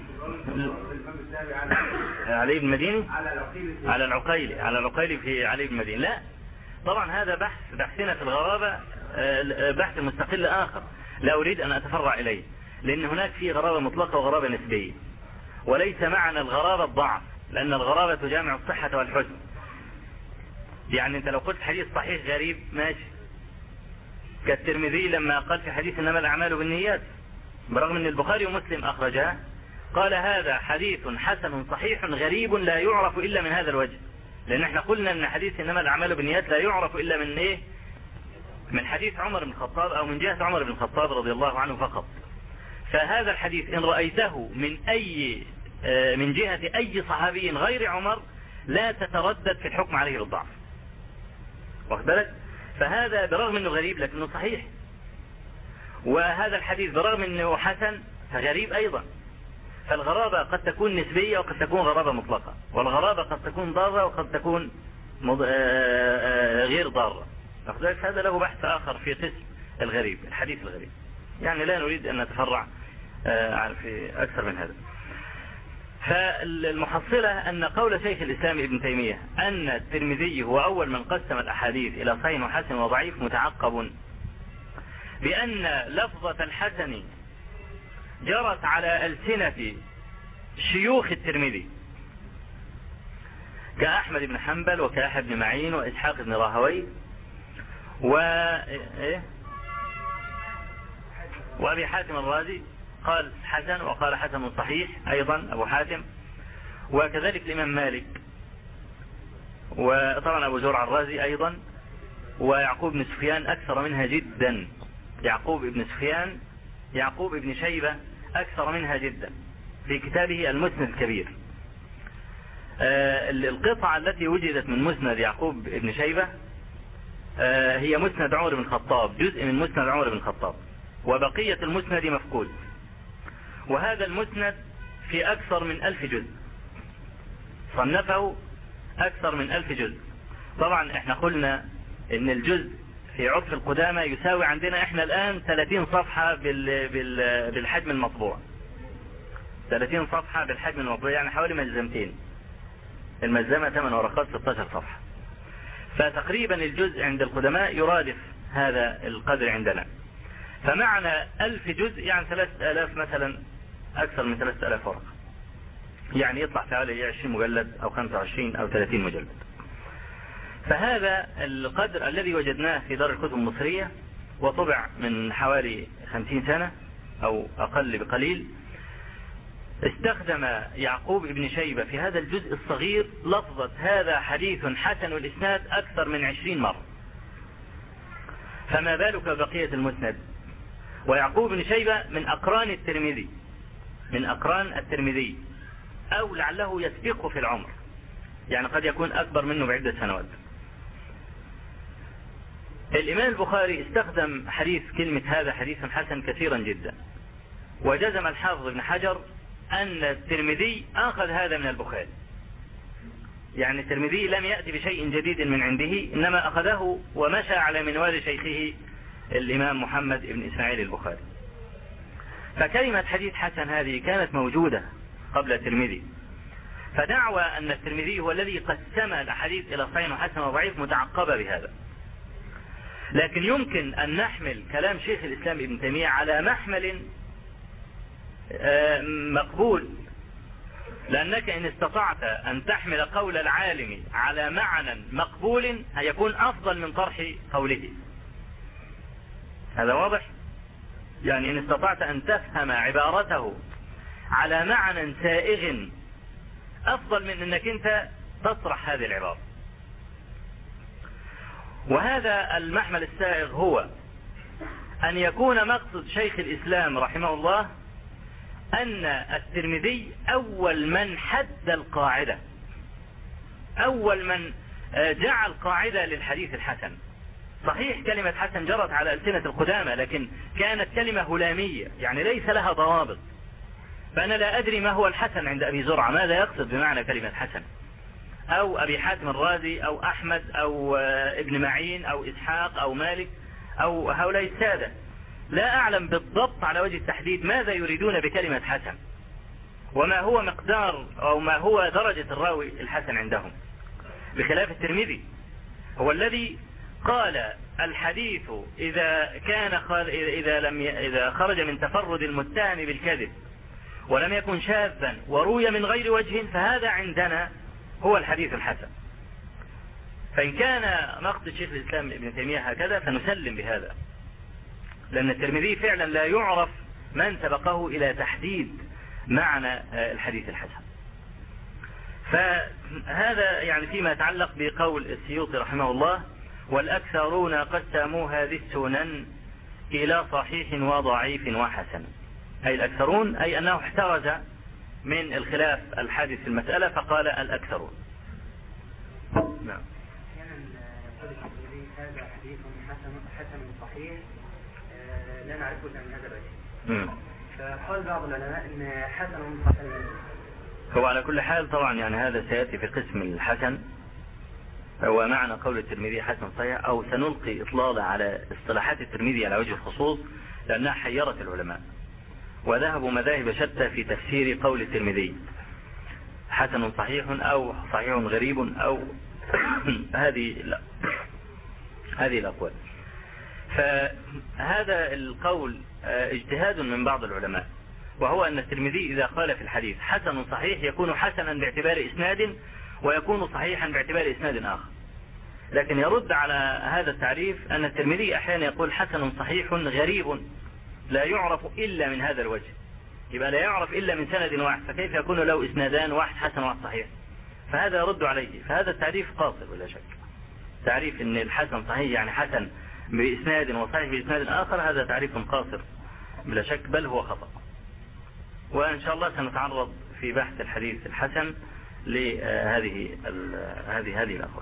علي بن المديني، على العقيلي في علي بن المديني. لا طبعا، هذا بحثنا في الغرابة بحث مستقل آخر لا أريد أن أتفرع إليه، لأن هناك في غرابة مطلقة وغرابة نسبية، وليس معنى الغرابة الضعف، لأن الغرابة تجامع الصحة والحسن. يعني أنت لو قلت حديث صحيح غريب ماشي، كالترمذي لما قال في حديث إنما الأعمال بالنيات، برغم أن البخاري ومسلم أخرجاه، قال هذا حديث حسن صحيح غريب لا يعرف إلا من هذا الوجه. لأن احنا قلنا أن حديث إنما الأعمال بالنيات لا يعرف إلا من إيه؟ من حديث عمر بن الخطاب أو من جهة عمر بن الخطاب رضي الله عنه فقط. فهذا الحديث إن رأيته من جهة أي صحابي غير عمر لا تتردد في الحكم عليه بالضعف. واخد بالك؟ فهذا برغم أنه غريب لكنه صحيح. وهذا الحديث برغم أنه حسن فغريب أيضا. فالغرابة قد تكون نسبية وقد تكون غرابة مطلقة، والغرابة قد تكون ضارة وقد تكون غير ضارة. فذلك هذا له بحث آخر في قسم الغريب، الحديث الغريب. يعني لا نريد أن نتفرع في أكثر من هذا. فالمحصلة أن قول شيخ الإسلام ابن تيمية أن الترمذي هو أول من قسم الأحاديث إلى صحيح وحسن وضعيف متعقب بأن لفظة الحسن جرت على ألسنة شيوخ الترمذي كأحمد بن حنبل وكأحمد بن معين وإسحاق بن راهوي وأبي حاتم الرازي قال حسن، وقال حسن صحيح أيضا أبو حاتم، وكذلك الإمام مالك، وطبعا أبو زرع الرازي أيضا، ويعقوب بن سفيان أكثر منها جدا يعقوب ابن سفيان يعقوب ابن شيبة أكثر منها جدا في كتابه المسند الكبير. القطعة التي وجدت من مسند يعقوب ابن شيبة هي مسند عمر بن الخطاب، جزء من مسند عمر بن الخطاب، وبقية المسند مفقود. وهذا المسند في أكثر من 1000 جزء، صنفه أكثر من 1000 جزء. طبعا احنا قلنا ان الجزء في عرف القدامى يساوي عندنا احنا الآن 30 صفحة بالحجم المطبوع، 30 صفحة بالحجم المطبوع، يعني حوالي مجزمتين، المجزمة 8 ورقات 16 صفحة. فتقريبا الجزء عند القدماء يرادف هذا القدر عندنا. فمعنى 1000 جزء يعني 3000 مثلا، أكثر من 3000 ورقة، يعني يطلع في حوالي 20 مجلد أو 25 أو 30 مجلد. فهذا القدر الذي وجدناه في دار الكتب المصرية وطبع من حوالي 50 سنة أو أقل بقليل، استخدم يعقوب ابن شيبة في هذا الجزء الصغير لفظة هذا حديث حسن الإسناد أكثر من 20 مرة، فما بالك بقية المسند. ويعقوب بن شيبة من أقران الترمذي، من أقران الترمذي، أو لعله يسبقه في العمر، يعني قد يكون أكبر منه بعدة سنوات. الإمام البخاري استخدم حديث كلمة هذا حديث حسن كثيرا جدا، وجزم الحافظ ابن حجر أن الترمذي أخذ هذا من البخاري، يعني الترمذي لم يأتي بشيء جديد من عنده، إنما أخذه ومشى على منوال شيخه الإمام محمد بن إسماعيل البخاري. فكلمة حديث حسن هذه كانت موجودة قبل الترمذي، فدعوى أن الترمذي هو الذي قسم الأحاديث إلى صحيح وحسن وضعيف متعقبة بهذا. لكن يمكن أن نحمل كلام شيخ الإسلام ابن تيمية على محمل مقبول، لأنك إن استطعت أن تحمل قول العالم على معنى مقبول هيكون أفضل من طرح قوله. هذا واضح؟ يعني إن استطعت أن تفهم عبارته على معنى سائغ أفضل من أنك أنت تطرح هذه العبارة. وهذا المحمل السائغ هو أن يكون مقصد شيخ الإسلام رحمه الله أن الترمذي أول من حد القاعدة، أول من جعل قاعدة للحديث الحسن. صحيح كلمة حسن جرت على ألسنة القدامى، لكن كانت كلمة هلامية، يعني ليس لها ضوابط. فأنا لا أدري ما هو الحسن عند أبي زرعة، ماذا يقصد بمعنى كلمة حسن، أو أبي حاتم الرازي أو أحمد أو ابن معين أو إسحاق أو مالك أو هؤلاء السادة. لا أعلم بالضبط على وجه التحديد ماذا يريدون بكلمة حسن، وما هو مقدار أو ما هو درجة الراوي الحسن عندهم، بخلاف الترمذي هو الذي قال الحديث إذا خرج من تفرد المتهم بالكذب ولم يكن شاذا وروي من غير وجه فهذا عندنا هو الحديث الحسن. فإن كان مقصد شيخ الإسلام ابن تيمية هكذا فنسلم بهذا، لأن الترمذي فعلا لا يعرف من سبقه إلى تحديد معنى الحديث الحسن. فهذا يعني فيما يتعلق بقول السيوطي رحمه الله: والأكثرون قسموا هذه السنن إلى صحيح وضعيف وحسن. أي الأكثرون أي أنه احترز من الخلاف الحادث في المسألة فقال الأكثرون. نعم. هذا حديث حسن صحيح لا نعرفه من هذا الوجه. فقال بعض العلماء ان حسن صحيح. هو على كل حال طبعا يعني هذا سيأتي في قسم الحسن، هو معنى قول الترمذي حسن صحيح، أو سنلقي إطلالة على اصطلاحات الترمذي على وجه الخصوص لأنها حيرت العلماء وذهبوا مذاهب شتى في تفسير قول الترمذي حسن صحيح أو صحيح غريب أو هذه الأقوال. فهذا القول اجتهاد من بعض العلماء، وهو أن الترمذي إذا قال في الحديث حسن صحيح يكون حسنا باعتبار إسناد ويكون صحيحا باعتبار إسناد آخر. لكن يرد على هذا التعريف أن الترمذي أحيانا يقول حسن صحيح غريب لا يعرف إلا من هذا الوجه، يبقى لا يعرف إلا من سند واحد، فكيف يكون له إسنادان، واحد حسن وواحد صحيح؟ فهذا يرد عليه. فهذا التعريف قاصر ولا شك، تعريف أن الحسن صحيح يعني حسن بإسناد وصحيح بإسناد آخر، هذا تعريف قاصر بلا شك، بل هو خطأ. وإن شاء الله سنتعرض في بحث الحديث الحسن لهذه الأقوال.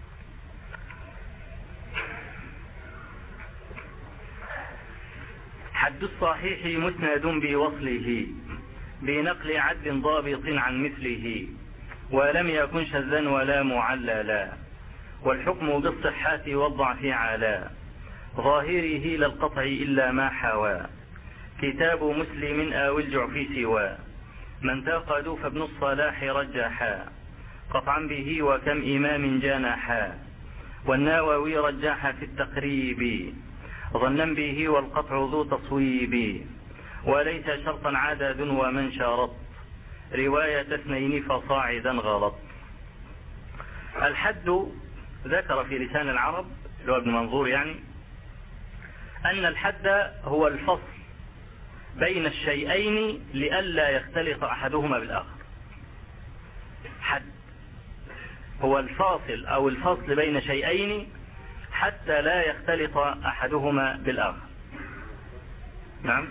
حد الصحيح مسند بوصله بنقل عدل ضابط عن مثله، ولم يكن شذا ولا معللا، والحكم بالصحة والضعف على ظاهره للقطع إلا ما حوى، كتاب مسلم أو الجعفي سوى، من تاقدوا فابن الصلاح رجحا قطعا به وكم إمام جانحا، والنووي رجح في التقريب ظنا به والقطع ذو تصويب، وليس شرطا عدد ومن شرط رواية اثنين فصاعدا غلط. الحد ذكر في لسان العرب اللي هو ابن منظور يعني أن الحد هو الفصل بين الشيئين لئلا يختلط أحدهما بالآخر. حد هو الفاصل أو الفصل بين شيئين حتى لا يختلط أحدهما بالآخر. نعم.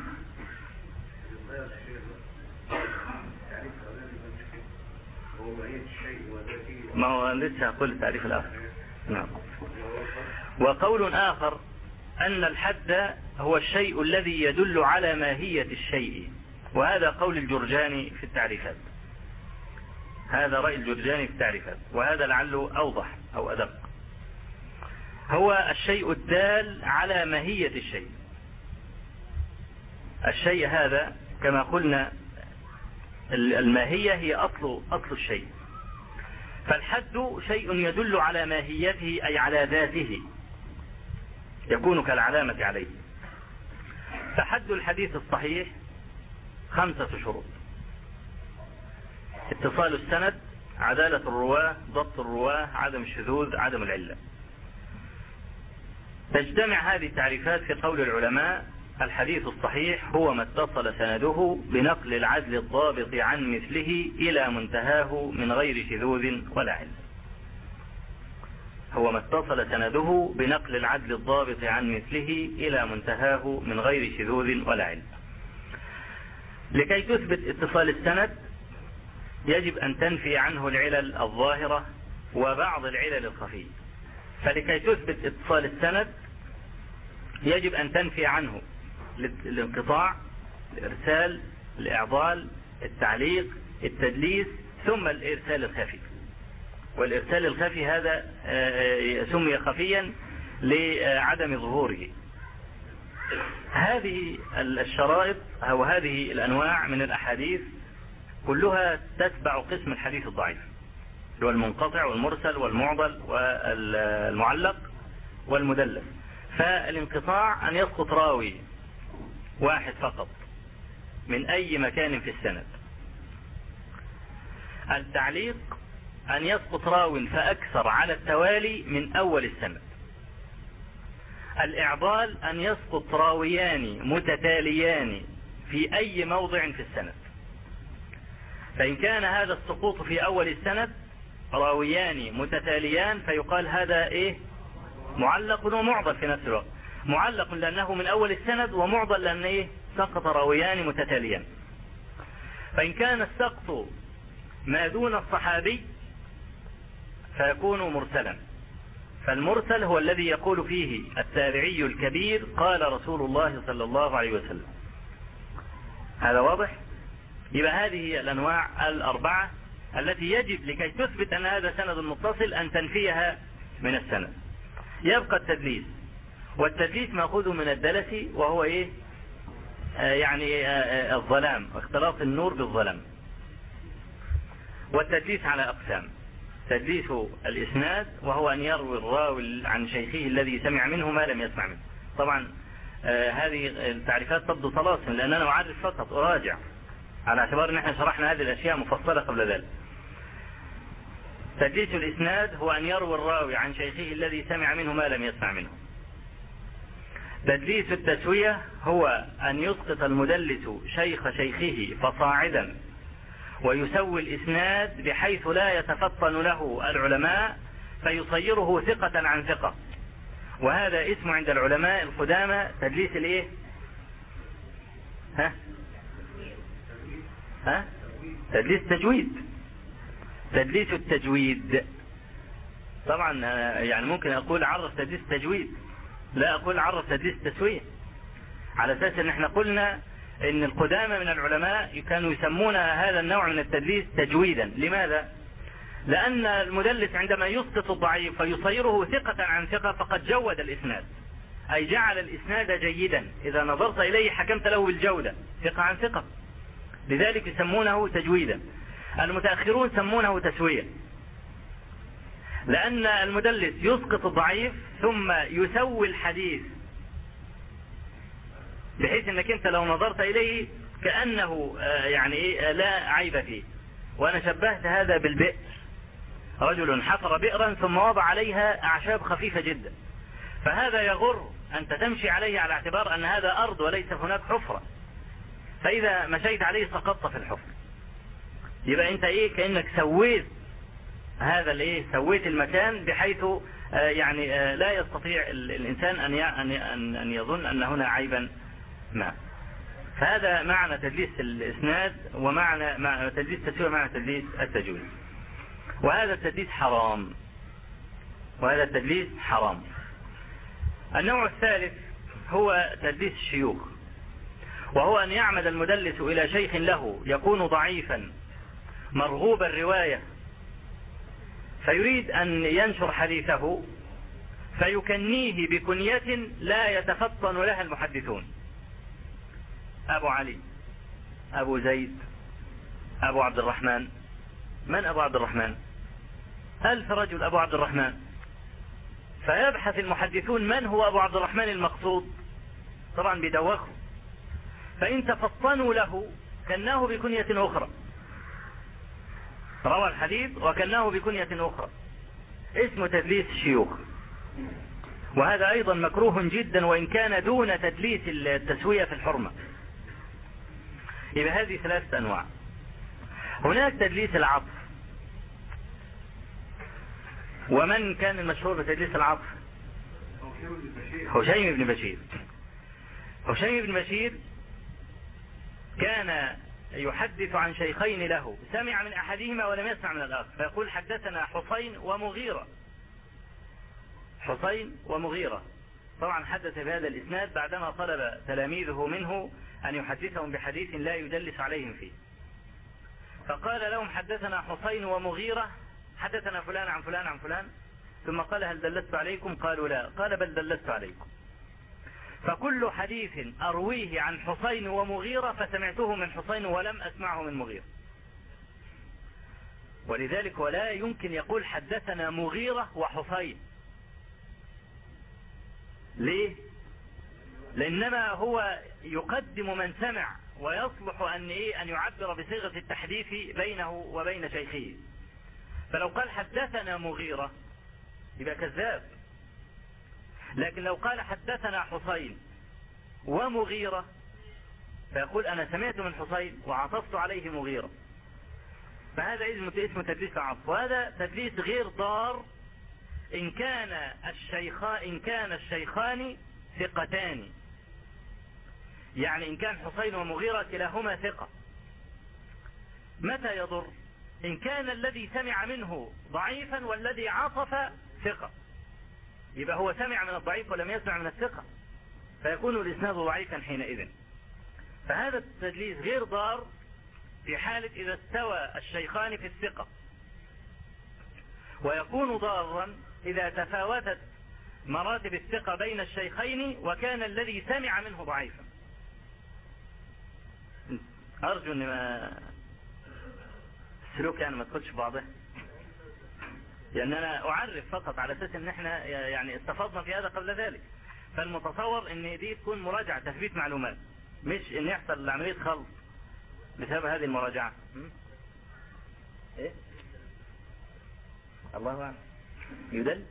ما هو لسه أقول التعريف الآخر. نعم. وقول آخر أن الحد هو الشيء الذي يدل على ماهية الشيء، وهذا قول الجرجاني في التعريفات. هذا رأي الجرجاني في التعريفات، وهذا لعله أوضح أو أدق. هو الشيء الدال على ماهية الشيء. الشيء هذا كما قلنا الماهية هي أصل الشيء، فالحد شيء يدل على ماهيته أي على ذاته، يكون كالعلامة عليه. فحد الحديث الصحيح 5 شروط: اتصال السند، عدالة الرواة، ضبط الرواة، عدم الشذوذ، عدم العلة. تجتمع هذه التعريفات في قول العلماء: الحديث الصحيح هو ما اتصل سنده بنقل العدل الضابط عن مثله إلى منتهاه من غير شذوذ ولا علة. هو ما اتصل سنده بنقل العدل الضابط عن مثله إلى منتهاه من غير شذوذ ولا علة. لكي تثبت اتصال السند يجب أن تنفي عنه العلل الظاهرة وبعض العلل الخفية. فلكي تثبت اتصال السند يجب أن تنفي عنه الانقطاع، الإرسال، الإعضال، التعليق، التدليس، ثم الإرسال الخفي. والإرسال الخفي هذا سمي خفيا لعدم ظهوره. هذه الشرائط أو هذه الأنواع من الأحاديث كلها تتبع قسم الحديث الضعيف، هو المنقطع والمرسل والمعضل والمعلق والمدلس. فالانقطاع أن يسقط راوي واحد فقط من أي مكان في السند. التعليق أن يسقط راو فأكثر على التوالي من أول السند. الإعضال أن يسقط راويان متتاليان في أي موضع في السند. فإن كان هذا السقوط في أول السند راويان متتاليان فيقال هذا إيه؟ معلق ومعضل في نفس الوقت. معلق لأنه من أول السند، ومعضل لأنه إيه؟ سقط راويان متتاليان. فإن كان السقط ما دون الصحابي فيكون مرسلا. فالمرسل هو الذي يقول فيه التابعي الكبير قال رسول الله صلى الله عليه وسلم. هذا واضح؟ يبقى هذه الأنواع الأربعة التي يجب لكي تثبت أن هذا سند متصل أن تنفيها من السند. يبقى التدليس، والتدليس مأخوذ من الدلس وهو إيه؟ يعني الظلام، اختلاط النور بالظلام. والتدليس على أقسام: تدليس الإسناد وهو أن يروي الراوي عن شيخه الذي سمع منه ما لم يسمع منه. طبعا هذه التعريفات تبدو طلاسم لأن أنا أعرف فقط أراجع، على اعتبار أن احنا شرحنا هذه الأشياء مفصلة قبل ذلك. تدليس الإسناد هو أن يروي الراوي عن شيخه الذي سمع منه ما لم يسمع منه. تدليس التسوية هو أن يسقط المدلس شيخ شيخه فصاعدا ويسوي الإسناد بحيث لا يتفطن له العلماء فيصيره ثقة عن ثقة، وهذا اسم عند العلماء القدامى تدليس الايه؟ تدليس تجويد، تدليس التجويد. طبعا يعني ممكن اقول عرف تدليس التجويد، لا اقول عرف تدليس التسوية، على اساس ان احنا قلنا ان القدامى من العلماء كانوا يسمون هذا النوع من التدليس تجويدا. لماذا؟ لان المدلس عندما يسقط الضعيف فيصيره ثقة عن ثقة فقد جود الاسناد، اي جعل الاسناد جيدا، اذا نظرت اليه حكمت له بالجودة، ثقة عن ثقة، لذلك يسمونه تجويدا. المتأخرون سمونه تسوية، لأن المدلس يسقط الضعيف ثم يسوي الحديث، بحيث أنك أنت لو نظرت إليه كأنه يعني لا عيب فيه. وأنا شبهت هذا بالبئر، رجل حفر بئرا ثم وضع عليها أعشاب خفيفة جدا، فهذا يغر أنت تمشي عليه على اعتبار أن هذا أرض وليس هناك حفرة، فإذا مشيت عليه سقطت في الحفر. يبقى أنت كأنك سويت هذا سويت المكان بحيث يعني لا يستطيع الإنسان أن يظن أن هنا عيبا ما. فهذا معنى تدليس الإسناد، ومعنى تدليس التسوية معنى تدليس التجويد. وهذا التدليس حرام، وهذا التدليس حرام. النوع الثالث هو تدليس الشيوخ، وهو أن يعمد المدلس إلى شيخ له يكون ضعيفا مرغوب الرواية، فيريد أن ينشر حديثه فيكنيه بكنية لا يتفطن لها المحدثون: أبو علي، أبو زيد، أبو عبد الرحمن. من أبو عبد الرحمن؟ 1000 رجل أبو عبد الرحمن. فيبحث المحدثون من هو أبو عبد الرحمن المقصود، طبعا بيدوخوا، فإن تفطنوا له كناه بكنية أخرى، روى الحديث وكناه بكنية أخرى، اسم تدليس الشيوخ. وهذا أيضا مكروه جدا وإن كان دون تدليس التسوية في الحرمة. يبقى هذه 3 أنواع. هناك تدليس العطف. ومن كان المشهور بتدليس العطف؟ هشيم بن بشير. هشيم بن بشير كان يحدث عن شيخين له، سمع من أحدهما ولم يسمع من الآخر، فيقول حدثنا حسين ومغيرة. حسين ومغيرة. طبعا حدث بهذا الإسناد بعدما طلب تلاميذه منه أن يحدثهم بحديث لا يدلس عليهم فيه، فقال لهم حدثنا حسين ومغيرة، حدثنا فلان عن فلان عن فلان، ثم قال هل دلست عليكم؟ قالوا لا، قال بل دلست عليكم. فكل حديث أرويه عن حسين ومغيرة فسمعته من حسين ولم أسمعه من مغيرة. ولذلك ولا يمكن يقول حدثنا مغيرة وحسين. ليه؟ لأنما هو يقدم من سمع، ويصلح أن يعبر بصيغة التحديث بينه وبين شيخه. فلو قال حدثنا مغيرة يبقى كذاب، لكن لو قال حدثنا حسين ومغيرة فيقول أنا سمعت من حسين وعطفت عليه مغيرة. فهذا اسم تدليس العطف، وهذا تدليس غير ضار إن كان الشيخان ثقتان. يعني إن كان حسين ومغيرة كلاهما ثقة. متى يضر؟ إن كان الذي سمع منه ضعيفا والذي عطف ثقة، يبقى هو سمع من الضعيف ولم يسمع من الثقة، فيكون الإسناد ضعيفا حينئذ. فهذا التدليس غير ضار في حالة إذا استوى الشيخان في الثقة، ويكون ضارا إذا تفاوتت مراتب الثقة بين الشيخين وكان الذي سمع منه ضعيفا. أرجو أن السلوك ما تدخلش في بعضها، لأن أنا أعرف فقط على أساس أن احنا يعني استفضنا في هذا قبل ذلك. فالمتصور أن دي تكون مراجعة تثبيت معلومات، مش أن يحصل عملية خلط بسبب هذه المراجعة. إيه؟ الله أعلم. يدل.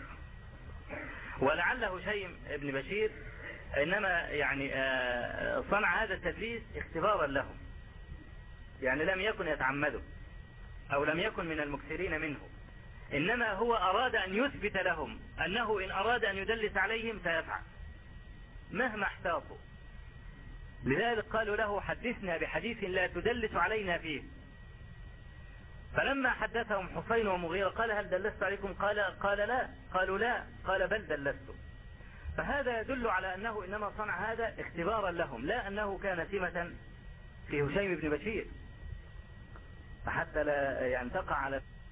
ولعل هشيم ابن بشير إنما يعني صنع هذا التدليس اختبارا له، يعني لم يكن يتعمده أو لم يكن من المكثرين منه، إنما هو أراد أن يثبت لهم أنه إن أراد أن يدلس عليهم فيفعل مهما احتاطوا. لذلك قالوا له حدثنا بحديث لا تدلس علينا فيه. فلما حدثهم حسين ومغيرة قال هل دلست عليكم؟ قال لا. قالوا لا. قال بل دلستم. فهذا يدل على أنه إنما صنع هذا اختبارا لهم، لا أنه كان سمة في هشيم بن بشير، فحتى لا يعني تقع على